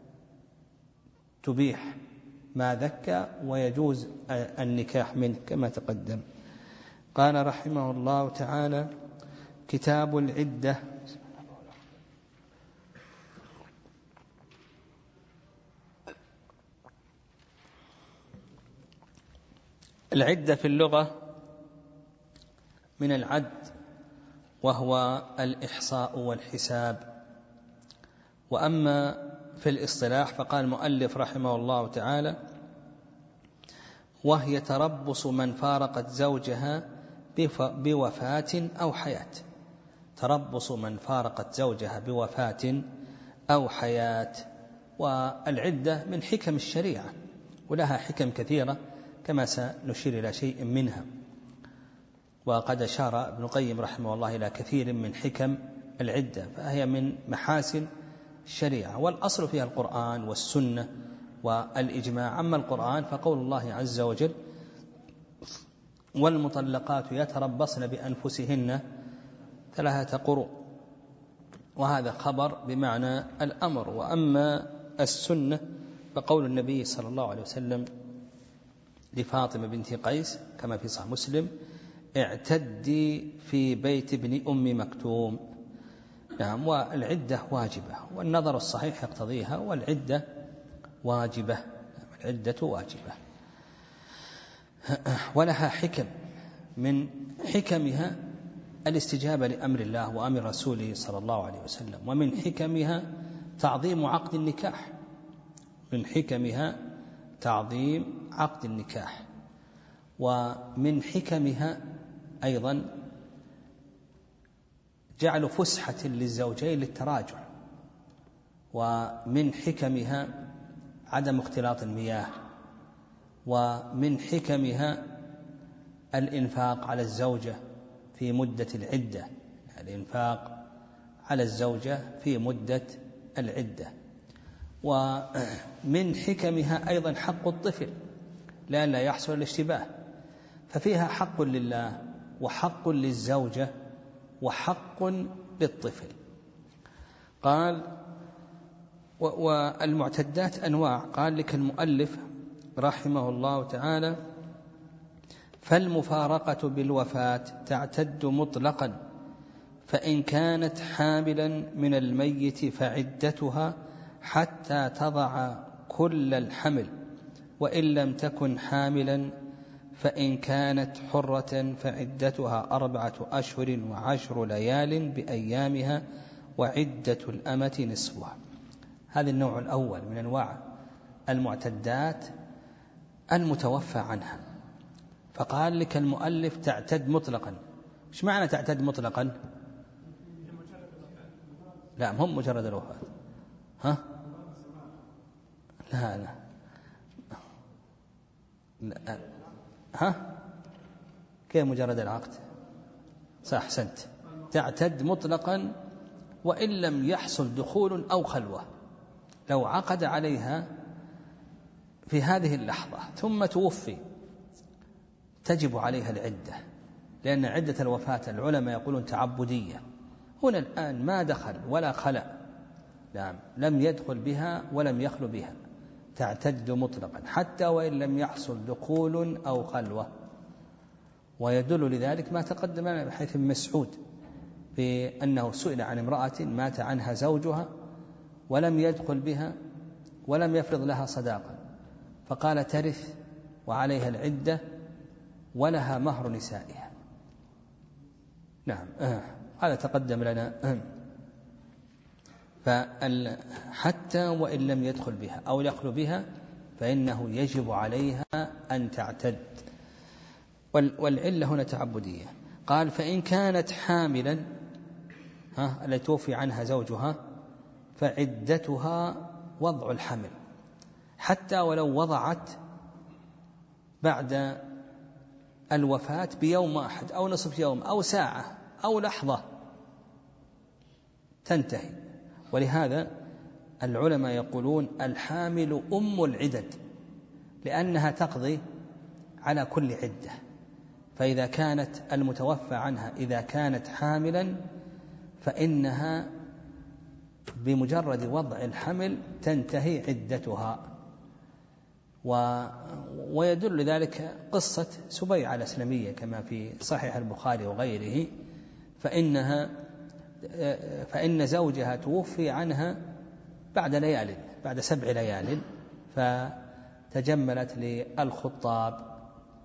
تبيح ما ذكى ويجوز النكاح منه كما تقدم. قال رحمه الله تعالى: كتاب العدة. العدة في اللغة من العد، وهو الإحصاء والحساب. وأما في الاصطلاح فقال المؤلف رحمه الله تعالى: وهي تربص من فارقت زوجها بوفاة أو حياة. تربص من فارقت زوجها بوفاة أو حياة. والعدة من حكم الشريعة، ولها حكم كثيرة كما سنشير إلى شيء منها، وقد أشار ابن القيم رحمه الله إلى كثير من حكم العدة، فهي من محاسن الشريعة، والأصل فيها القرآن والسنة والإجماع. أما القرآن فقول الله عز وجل: والمطلقات يتربصن بأنفسهن ثلاثة قروء، وهذا خبر بمعنى الأمر. وأما السنة فقول النبي صلى الله عليه وسلم لفاطمة بنت قيس كما في صحيح مسلم: اعتدي في بيت ابن أم مكتوم. نعم، والعدة واجبة، والنظر الصحيح يقتضيها، والعدة واجبة، العدة واجبة، ولها حكم، من حكمها الاستجابة لأمر الله وأمر رسوله صلى الله عليه وسلم، ومن حكمها تعظيم عقد النكاح، من حكمها تعظيم عقد النكاح، ومن حكمها أيضا جعل فسحة للزوجين للتراجع، ومن حكمها عدم اختلاط المياه، ومن حكمها الإنفاق على الزوجة في مدة العدة، الإنفاق على الزوجة في مدة العدة. ومن حكمها أيضا حق الطفل لئلا يحصل الاشتباه، ففيها حق لله وحق للزوجة وحق للطفل. قال والمعتدات أنواع، قال لك المؤلف رحمه الله تعالى: فالمفارقة بالوفاة تعتد مطلقا، فإن كانت حاملا من الميت فعدتها حتى تضع كل الحمل، وإن لم تكن حاملا فإن كانت حرة فعدتها أربعة أشهر وعشر ليال بأيامها، وعدة الأمة نصفها. هذا النوع الأول من أنواع المعتدات المتوفى عنها. فقال لك المؤلف تعتد مطلقا. إيش معنى تعتد مطلقا؟ لا، هم مجرد الوفاة. ها؟ لا لا, لا. ها؟ كيف مجرد العقد؟ صح، أحسنت. تعتد مطلقا وإن لم يحصل دخول أو خلوة. لو عقد عليها في هذه اللحظة ثم توفي تجب عليها العدة، لأن عدة الوفاة العلماء يقولون تعبدية. هنا الآن ما دخل ولا خلأ، نعم، لم يدخل بها ولم يخلو بها، تعتد مطلقا حتى وإن لم يحصل دخول أو خلوة. ويدل لذلك ما تقدم من حيث مسعود بأنه سئل عن امرأة مات عنها زوجها ولم يدخل بها ولم يفرض لها صداقا، فقال ترث وعليها العدة ولها مهر نسائها. نعم، هذا تقدم لنا. فحتى وإن لم يدخل بها أو يخلو بها فإنه يجب عليها أن تعتد، والعلة هنا تعبدية. قال فإن كانت حاملا، ها التي توفي عنها زوجها، فعدتها وضع الحمل، حتى ولو وضعت بعد الوفاة بيوم واحد أو نصف يوم أو ساعة أو لحظة تنتهي. ولهذا العلماء يقولون الحامل أم العدد، لأنها تقضي على كل عدة. فإذا كانت المتوفى عنها إذا كانت حاملا فإنها بمجرد وضع الحمل تنتهي عدتها. و... ويدل ذلك قصة سبيعة الأسلمية كما في صحيح البخاري وغيره، فإنها فإن زوجها توفي عنها بعد ليال، بعد سبع ليال، فتجملت للخطاب،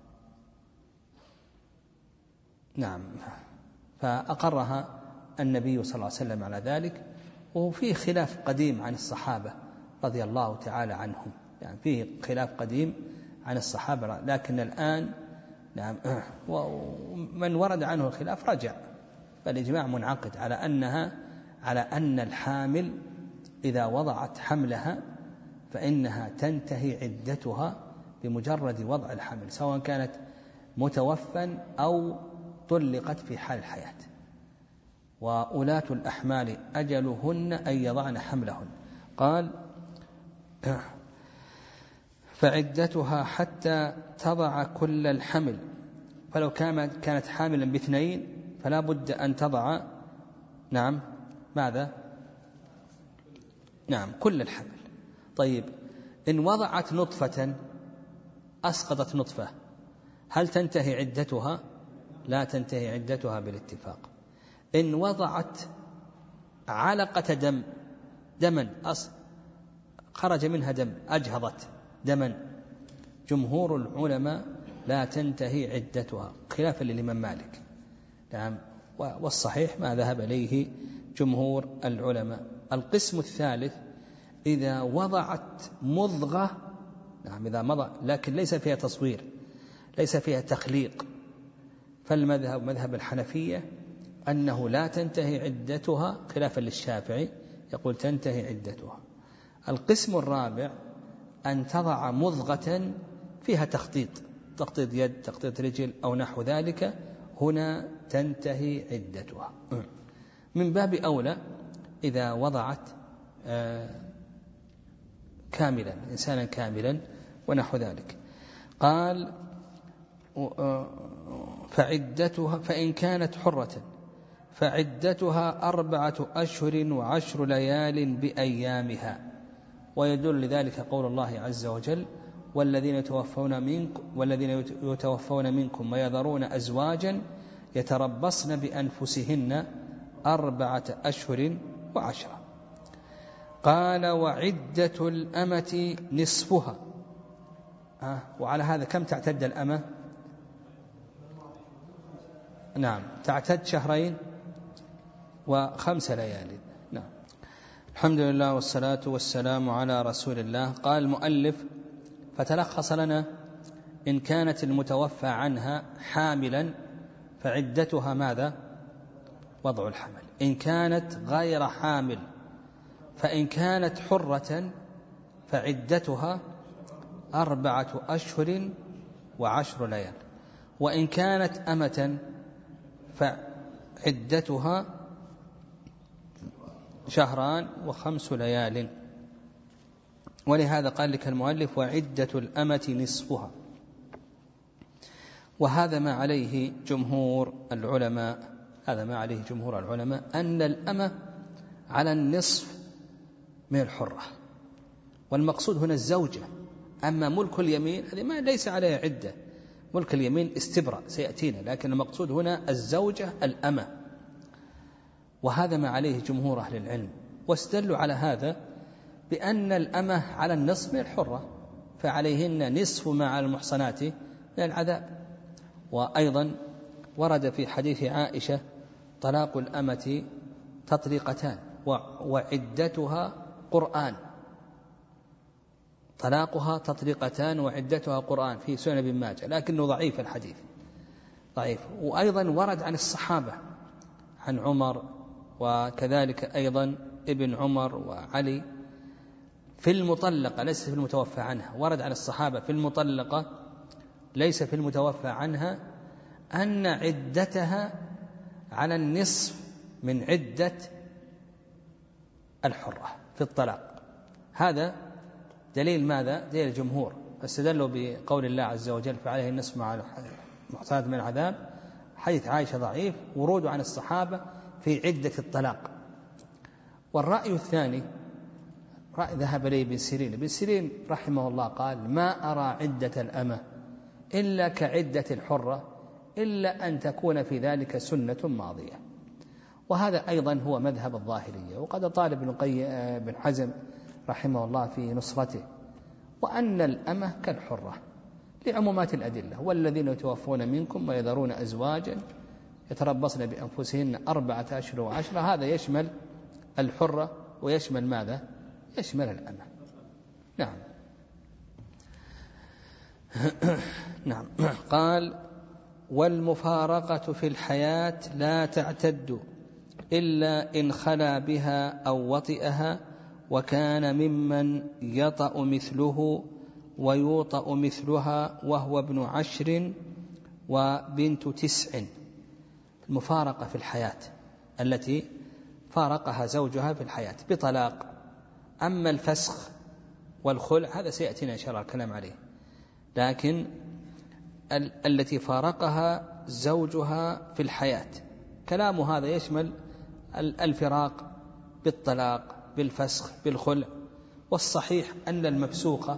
نعم، فأقرها النبي صلى الله عليه وسلم على ذلك. وفيه خلاف قديم عن الصحابة رضي الله تعالى عنهم، يعني فيه خلاف قديم عن الصحابة، لكن الآن نعم ومن ورد عنه الخلاف رجع، فالإجماع منعقد على أنها على أن الحامل إذا وضعت حملها فإنها تنتهي عدتها بمجرد وضع الحمل، سواء كانت متوفى أو طلقت في حال الحياة. وأولاة الأحمال أجلهن أن يضعن حملهن. قال فعدتها حتى تضع كل الحمل، فلو كانت حاملا باثنين فلا بد أن تضع نعم ماذا؟ نعم كل الحمل. طيب إن وضعت نطفة أسقطت نطفة هل تنتهي عدتها؟ لا تنتهي عدتها بالاتفاق. إن وضعت علقة دم دما خرج منها دم أجهضت دما، جمهور العلماء لا تنتهي عدتها خلافا للإمام مالك، نعم، والصحيح ما ذهب إليه جمهور العلماء. القسم الثالث إذا وضعت مضغة، نعم إذا مضى لكن ليس فيها تصوير ليس فيها تخليق، فالمذهب مذهب الحنفية أنه لا تنتهي عدتها خلافا للشافعي، يقول تنتهي عدتها. القسم الرابع أن تضع مضغة فيها تخطيط، تخطيط يد تخطيط رجل أو نحو ذلك، هنا تنتهي عدتها. من باب أولى إذا وضعت كاملا إنسانا كاملا ونحو ذلك. قال فعدتها فإن كانت حرة فعدتها أربعة أشهر وعشر ليال بأيامها. ويدل لذلك قول الله عز وجل والذين يتوفون منكم والذين يتوفون منكم ويذرون أزواجا يتربصن بأنفسهن أربعة أشهر وعشرة. قال وعدة الأمة نصفها. آه وعلى هذا كم تعتد الأمة؟ نعم تعتد شهرين وخمس ليال. نعم. الحمد لله والصلاة والسلام على رسول الله. قال المؤلف فتلخص لنا إن كانت المتوفى عنها حاملا فعدتها ماذا؟ وضع الحمل. إن كانت غير حامل فإن كانت حرة فعدتها أربعة أشهر وعشر ليال. وإن كانت أمة فعدتها شهران وخمس ليال. ولهذا قال لك المؤلف وعدة الأمة نصفها. وهذا ما عليه جمهور العلماء هذا ما عليه جمهور العلماء أن الأمة على النصف من الحرة، والمقصود هنا الزوجة. أما ملك اليمين هذه ما ليس عليها عدة، ملك اليمين استبرأ سيأتينا، لكن المقصود هنا الزوجة الأمة. وهذا ما عليه جمهور أهل العلم، واستدلوا على هذا بأن الأمة على النصف من الحرة فعليهن نصف ما على المحصنات من العذاب. وأيضا ورد في حديث عائشة طلاق الأمة تطليقتان وعدتها قرآن، طلاقها تطليقتان وعدتها قرآن في سنن ابن ماجه، لكنه ضعيف الحديث ضعيف. وأيضا ورد عن الصحابة عن عمر وكذلك أيضا ابن عمر وعلي في المطلقة ليس في المتوفى عنها، ورد عن الصحابة في المطلقة ليس في المتوفى عنها أن عدتها على النصف من عدة الحرة في الطلاق. هذا دليل ماذا؟ دليل الجمهور، استدلوا بقول الله عز وجل فعليه النصف مع المحصنات من العذاب. حديث عائشة ضعيف، ورود عن الصحابة في عدة الطلاق. والرأي الثاني رأي ذهب إليه ابن سيرين. ابن سيرين رحمه الله قال ما أرى عدة الأمة إلا كعدة الحرة إلا أن تكون في ذلك سنة ماضية. وهذا أيضا هو مذهب الظاهرية، وقد طال ابن بن حزم رحمه الله في نصرته، وأن الأمة كالحرة لعمومات الأدلة والذين يتوفون منكم ويذرون أزواجا يتربصن بأنفسهن أربعة أشهر وعشرة. هذا يشمل الحرة ويشمل ماذا؟ يشمل الأمة. نعم. نعم. قال والمفارقة في الحياة لا تعتد إلا إن خلا بها أو وطئها وكان ممن يطأ مثله ويوطأ مثلها وهو ابن عشر وبنت تسع. المفارقة في الحياة التي فارقها زوجها في الحياة بطلاق. أما الفسخ والخلع هذا سيأتينا إن شاء الله الكلام عليه، لكن ال- التي فارقها زوجها في الحياة كلام هذا يشمل الفراق بالطلاق بالفسخ بالخلع. والصحيح أن المفسوخة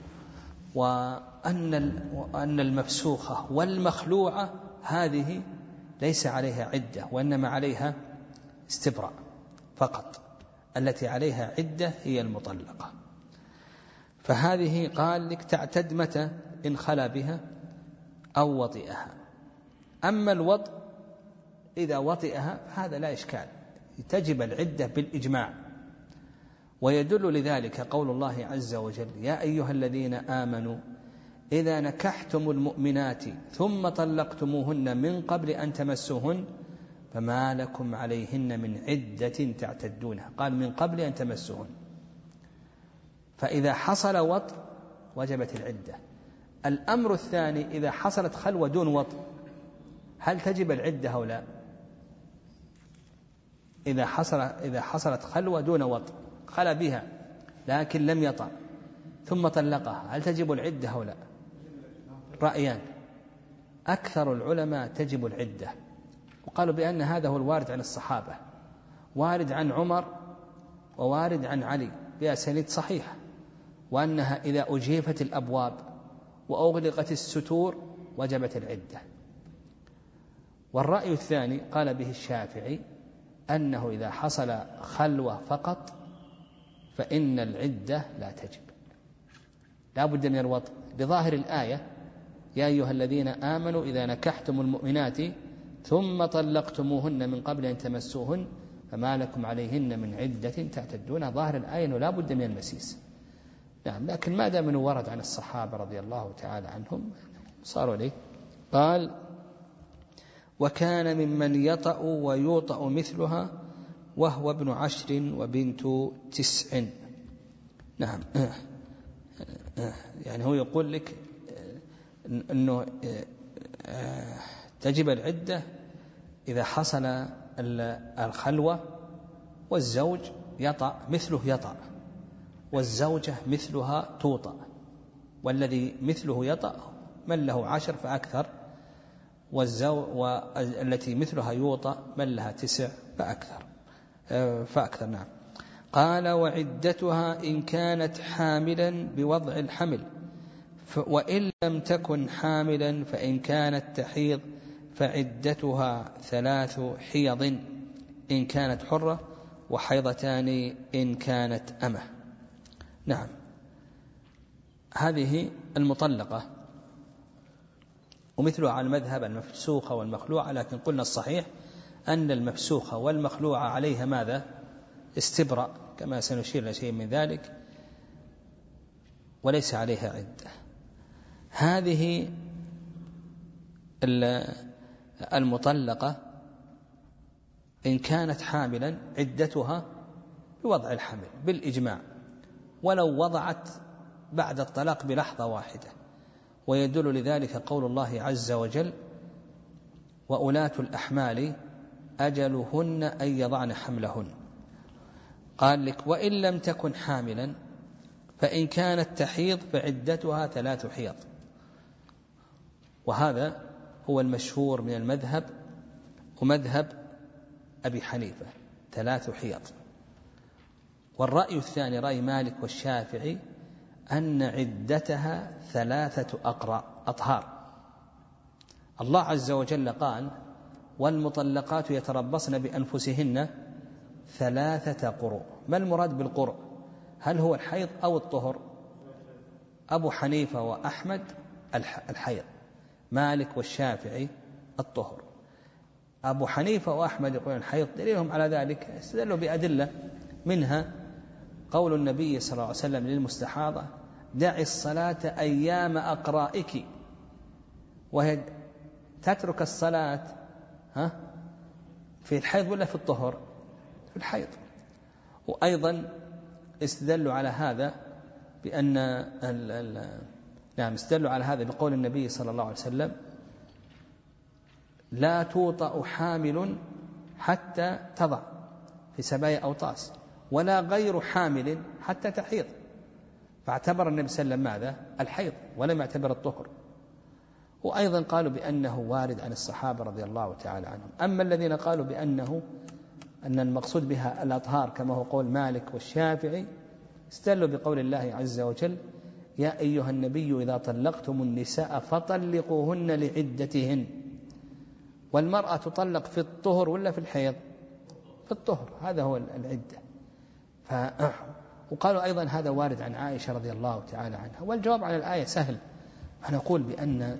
وأن وأن المفسوخة والمخلوعة هذه ليس عليها عدة وإنما عليها استبراء فقط. التي عليها عدة هي المطلقة. فهذه قال لك تعتد متى؟ إن خلا بها أو وطئها. أما الوطء إذا وطئها هذا لا إشكال، تجب العدة بالإجماع. ويدل لذلك قول الله عز وجل يا أيها الذين آمنوا إذا نكحتم المؤمنات ثم طلقتموهن من قبل أن تمسوهن فما لكم عليهن من عدة تعتدونها. قال من قبل أن تمسوهن، فإذا حصل وطء وجبت العدة. الأمر الثاني إذا حصلت خلوة دون وطء هل تجب العدة أو لا؟ إذا حصل إذا حصلت خلوة دون وطء، خلى بها لكن لم يطأ ثم طلقها، هل تجب العدة أو لا؟ رأيان، أكثر العلماء تجب العدة، وقالوا بأن هذا هو الوارد عن الصحابة، وارد عن عمر ووارد عن علي بأسانيد صحيحة، وأنها إذا أجيفت الأبواب وأغلقت الستور وجبت العدة. والرأي الثاني قال به الشافعي أنه إذا حصل خلوة فقط فإن العدة لا تجب، لا بد من الوطء، بظاهر الآية يا أيها الذين آمنوا إذا نكحتم المؤمنات ثم طلقتموهن من قبل أن تمسوهن فما لكم عليهن من عدة تعتدون، ظاهر الآية أنه لا بد من المسيس. نعم، لكن ما دام أنه ورد عن الصحابة رضي الله تعالى عنهم صاروا ليه. قال وكان ممن يطأ ويوطأ مثلها وهو ابن عشر وبنت تسع. نعم، يعني هو يقول لك أنه تجب العدة إذا حصل الخلوة والزوج يطأ مثله يطأ والزوجة مثلها توطأ، والذي مثله يطأ من له عشر فأكثر، والتي مثلها يوطأ من لها تسع فأكثر فأكثر. نعم. قال وعدتها إن كانت حاملا بوضع الحمل، وإن لم تكن حاملا فإن كانت تحيض فعدتها ثلاث حيض إن كانت حرة وحيضتان إن كانت أمة. نعم، هذه المطلقة، ومثلها على المذهب المفسوخة والمخلوعة، لكن قلنا الصحيح أن المفسوخة والمخلوعة عليها ماذا؟ استبراء، كما سنشير إلى شيء من ذلك، وليس عليها عدة. هذه المطلقة إن كانت حاملا عدتها بوضع الحمل بالإجماع، ولو وضعت بعد الطلاق بلحظة واحدة، ويدل لذلك قول الله عز وجل وأولاة الأحمال أجلهن أن يضعن حملهن. قال لك وإن لم تكن حاملا فإن كانت تحيض فعدتها ثلاث حيض، وهذا هو المشهور من المذهب ومذهب أبي حنيفة، ثلاث حيض. والرأي الثاني رأي مالك والشافعي أن عدتها ثلاثة أقراء أطهار. الله عز وجل قال والمطلقات يتربصن بأنفسهن ثلاثة قروء. ما المراد بالقروء؟ هل هو الحيض أو الطهر؟ أبو حنيفة وأحمد الحيض، مالك والشافعي الطهر. أبو حنيفة وأحمد يقولون الحيض، دليلهم على ذلك استدلوا بأدلة، منها قول النبي صلى الله عليه وسلم للمستحاضة دعي الصلاة أيام أقرائك، وهي تترك الصلاة ها في الحيض ولا في الطهر؟ في الحيض. وأيضا استدلوا على هذا بأن ال ال نعم استدلوا على هذا بقول النبي صلى الله عليه وسلم لا توطأ حامل حتى تضع في سبايا أوطاس، ولا غير حامل حتى تحيض، فاعتبر النبي صلى الله عليه وسلم ماذا؟ الحيض، ولم يعتبر الطهر. وأيضا قالوا بأنه وارد عن الصحابة رضي الله تعالى عنهم. أما الذين قالوا بأنه أن المقصود بها الأطهار كما هو قول مالك والشافعي، استدلوا بقول الله عز وجل يا أيها النبي إذا طلقتم النساء فطلقوهن لعدتهن. والمرأة تطلق في الطهر ولا في الحيض؟ في الطهر، هذا هو العدة. ف... وقالوا أيضا هذا وارد عن عائشة رضي الله تعالى عنها. والجواب على الآية سهل، نقول بأن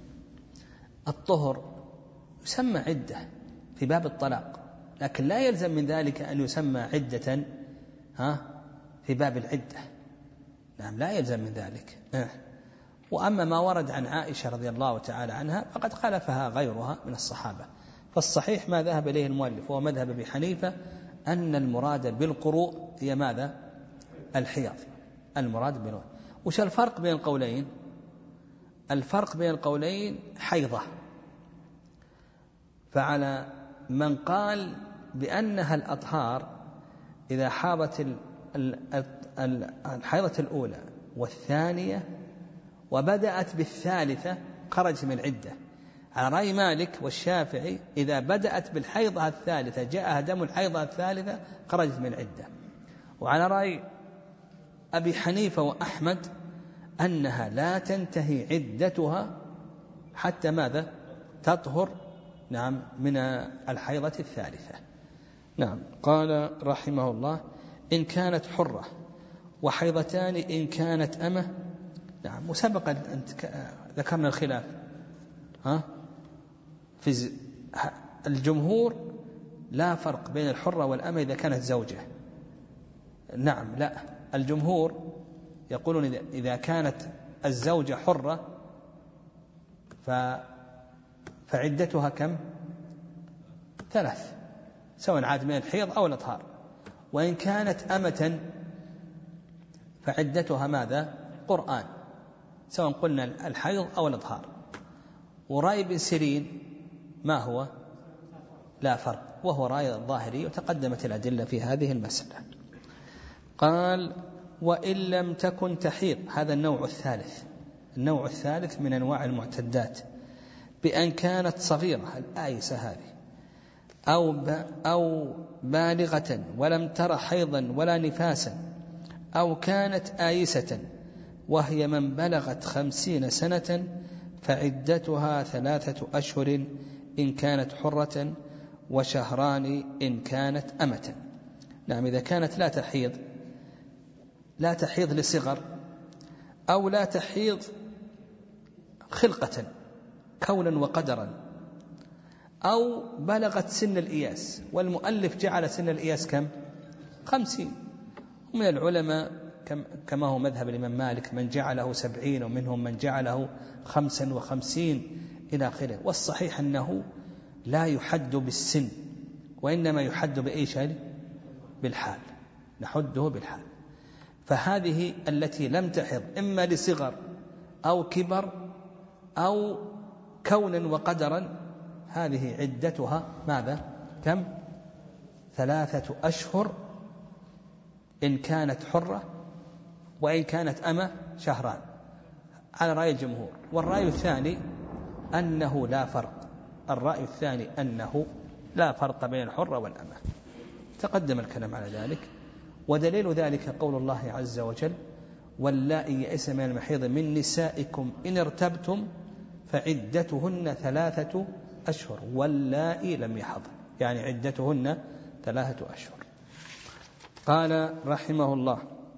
الطهر يسمى عدة في باب الطلاق، لكن لا يلزم من ذلك أن يسمى عدة ها في باب العدة. نعم، لا يلزم من ذلك. وأما ما ورد عن عائشة رضي الله تعالى عنها فقد خالفها غيرها من الصحابة. فالصحيح ما ذهب إليه المؤلف هو مذهب أبي حنيفة أن المراد بالقروء هي ماذا؟ الحيض. المراد بالقروء. وش الفرق بين القولين؟ الفرق بين القولين حيضة. فعلى من قال بأنها الأطهار إذا حاضت الحيضة الأولى والثانية وبدأت بالثالثة خرج من العدة. على رأي مالك والشافعي إذا بدأت بالحيضة الثالثة جاءها دم الحيضة الثالثة خرجت من العدة. وعلى رأي أبي حنيفة وأحمد أنها لا تنتهي عدتها حتى ماذا؟ تطهر نعم من الحيضة الثالثة. نعم. قال رحمه الله: إن كانت حرة، وحيضتان إن كانت أمة. نعم. وسبق ذكرنا الخلاف ها في الجمهور لا فرق بين الحرة والأمة إذا كانت زوجة. نعم لا، الجمهور يقولون إذا كانت الزوجة حرة فعدتها كم؟ ثلاث، سواء عاد من الحيض أو الأطهار. وإن كانت أمة فعدتها ماذا؟ قرآن، سواء قلنا الحيض أو الأطهار. ورأي بن سيرين ما هو؟ لا فرق، وهو رأي الظاهري، وتقدمت الأدلة في هذه المسألة. قال: وإن لم تكن تحيض. هذا النوع الثالث، النوع الثالث من أنواع المعتدات، بأن كانت صغيرة الآيسة هذه أو أو بالغة ولم تر حيضا ولا نفاسا، أو كانت آيسة وهي من بلغت خمسين سنة، فعدتها ثلاثة أشهر إن كانت حرة، وشهران إن كانت أمة. نعم. إذا كانت لا تحيض، لا تحيض لصغر، أو لا تحيض خلقة كونا وقدرا، أو بلغت سن الإياس، والمؤلف جعل سن الإياس كم؟ خمسين. ومن العلماء كما هو مذهب الإمام مالك من جعله سبعين، ومنهم من جعله خمسا وخمسين إلى آخره. والصحيح أنه لا يحد بالسن، وإنما يحد بأي شيء؟ بالحال، نحده بالحال. فهذه التي لم تحض إما لصغر أو كبر أو كونا وقدرا، هذه عدتها ماذا؟ كم؟ ثلاثة أشهر إن كانت حرة، وإن كانت أمة شهران، على رأي الجمهور. والرأي الثاني أنه لا فرق، الرأي الثاني أنه لا فرق بين الحرة والأمة، تقدم الكلام على ذلك. ودليل ذلك قول الله عز وجل: واللائي يئسن من المحيض من نسائكم إن ارتبتم فعدتهن ثلاثة أشهر واللائي لم يحضن، يعني عدتهن ثلاثة أشهر. قال رحمه الله: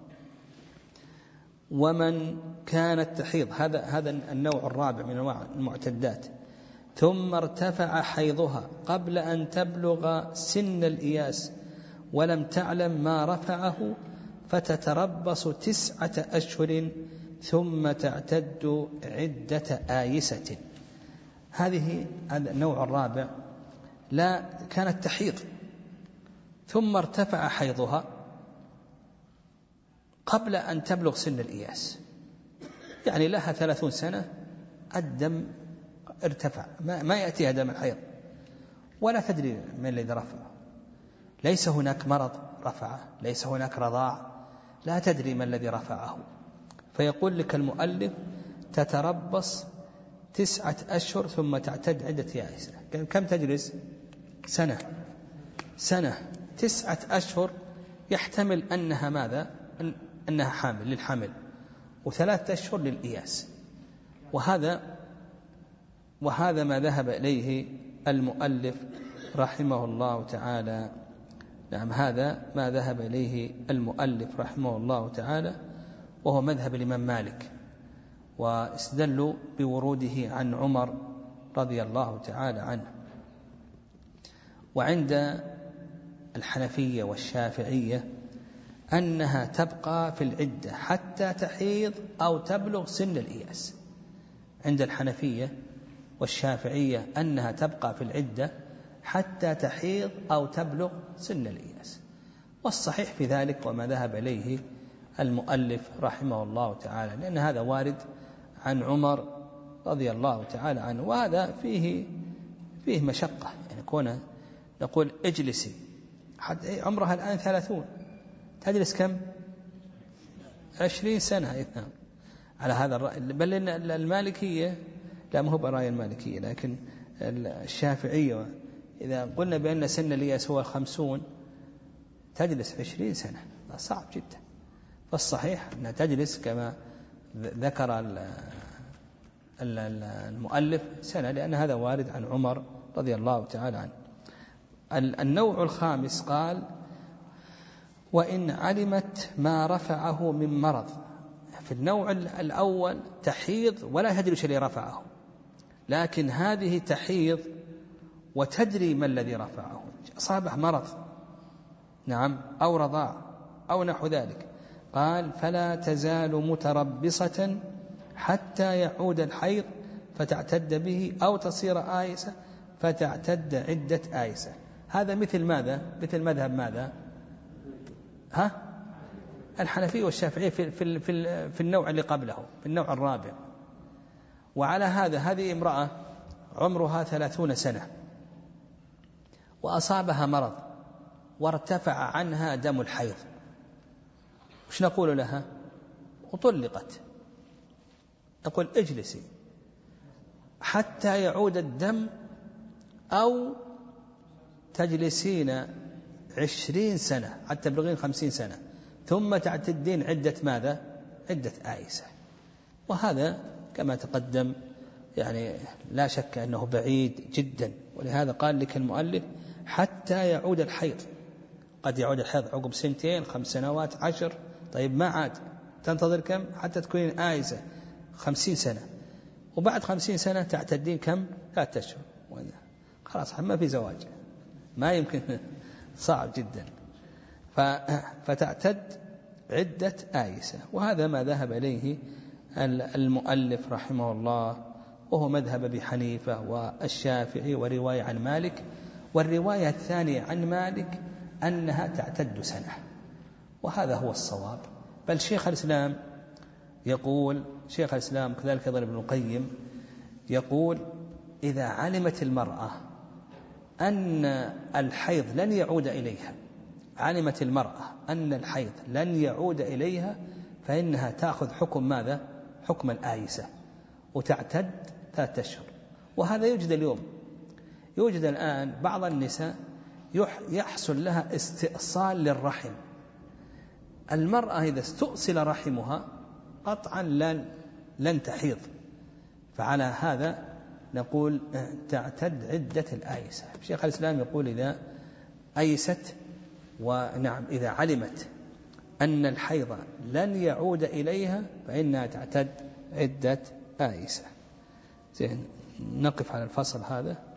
ومن كانت تحيض، هذا هذا النوع الرابع من أنواع المعتدات، ثم ارتفع حيضها قبل أن تبلغ سن الإياس ولم تعلم ما رفعه، فتتربص تسعة أشهر ثم تعتد عدة آيسة. هذه هذا النوع الرابع، لا كانت تحيض ثم ارتفع حيضها قبل أن تبلغ سن الإياس، يعني لها ثلاثون سنة الدم ارتفع، ما, ما يأتيها دم الحيض ولا تدري من الذي رفعه، ليس هناك مرض رفعه، ليس هناك رضاع، لا تدري ما الذي رفعه. فيقول لك المؤلف: تتربص تسعة أشهر ثم تعتد عدة آيسة. كم تجلس؟ سنة. سنة تسعة أشهر يحتمل أنها ماذا؟ أنها حامل للحمل، وثلاثة أشهر للإياس. وهذا وهذا ما ذهب إليه المؤلف رحمه الله تعالى. نعم، هذا ما ذهب إليه المؤلف رحمه الله تعالى، وهو مذهب الإمام مالك، واستدلوا بوروده عن عمر رضي الله تعالى عنه. وعند الحنفية والشافعية أنها تبقى في العدة حتى تحيض أو تبلغ سن الإياس. عند الحنفية والشافعية أنها تبقى في العدة حتى تحيض أو تبلغ سن الإياس. والصحيح في ذلك وما ذهب إليه المؤلف رحمه الله تعالى، لأن هذا وارد عن عمر رضي الله تعالى عنه، وهذا فيه فيه مشقة، يعني كونه نقول اجلسي، عمرها الآن ثلاثون، تجلس كم؟ عشرين سنة على هذا الرأي. بل إن المالكية، لا مو برأي المالكية لكن الشافعية، إذا قلنا بأن سن اليأس هو خمسون تجلس عشرين سنة، صعب جدا. فالصحيح أنها تجلس كما ذكر المؤلف سنة، لأن هذا وارد عن عمر رضي الله تعالى عنه. النوع الخامس قال: وإن علمت ما رفعه من مرض. في النوع الأول تحيض ولا تدري ايش اللي رفعه، لكن هذه تحيض وتدري ما الذي رفعه، أصابه مرض نعم أو رضاع أو نحو ذلك. قال: فلا تزال متربصة حتى يعود الحيض فتعتد به، أو تصير آيسة فتعتد عدة آيسة. هذا مثل ماذا؟ مثل مذهب ماذا؟ ها؟ الحنفية والشافعية في, في, في, في النوع اللي قبله، في النوع الرابع. وعلى هذا هذه امرأة عمرها ثلاثون سنة وأصابها مرض وارتفع عنها دم الحيض، وش نقول لها؟ وطلقت. نقول اجلسي حتى يعود الدم، أو تجلسين عشرين سنة حتى تبلغين خمسين سنة ثم تعتدين عدة ماذا؟ عدة آيسة. وهذا كما تقدم يعني لا شك أنه بعيد جدا، ولهذا قال لك المؤلف حتى يعود الحيض. قد يعود الحيض عقب سنتين، خمس سنوات، عشر، طيب ما عاد، تنتظر كم حتى تكونين آيسة؟ خمسين سنة. وبعد خمسين سنة تعتدين كم؟ ثلاثة أشهر، خلاص ما في زواج، ما يمكن، صعب جدا. فتعتد عدة آيسة. وهذا ما ذهب إليه المؤلف رحمه الله، وهو مذهب أبي حنيفة والشافعي ورواية عن مالك. والرواية الثانية عن مالك أنها تعتد سنة، وهذا هو الصواب. بل شيخ الإسلام يقول، شيخ الإسلام كذلك أيضا ابن القيم يقول: إذا علمت المرأة أن الحيض لن يعود إليها، علمت المرأة أن الحيض لن يعود إليها، فإنها تأخذ حكم ماذا؟ حكم الآيسة، وتعتد ثلاثة أشهر. وهذا يوجد اليوم، يوجد الآن بعض النساء يحصل لها استئصال للرحم. المرأة إذا استؤصل رحمها قطعا لن, لن تحيض. فعلى هذا نقول تعتد عدة الآيسة. شيخ الإسلام يقول: إذا أيست، ونعم إذا علمت أن الحيض لن يعود إليها فإنها تعتد عدة آيسة. نقف على الفصل هذا.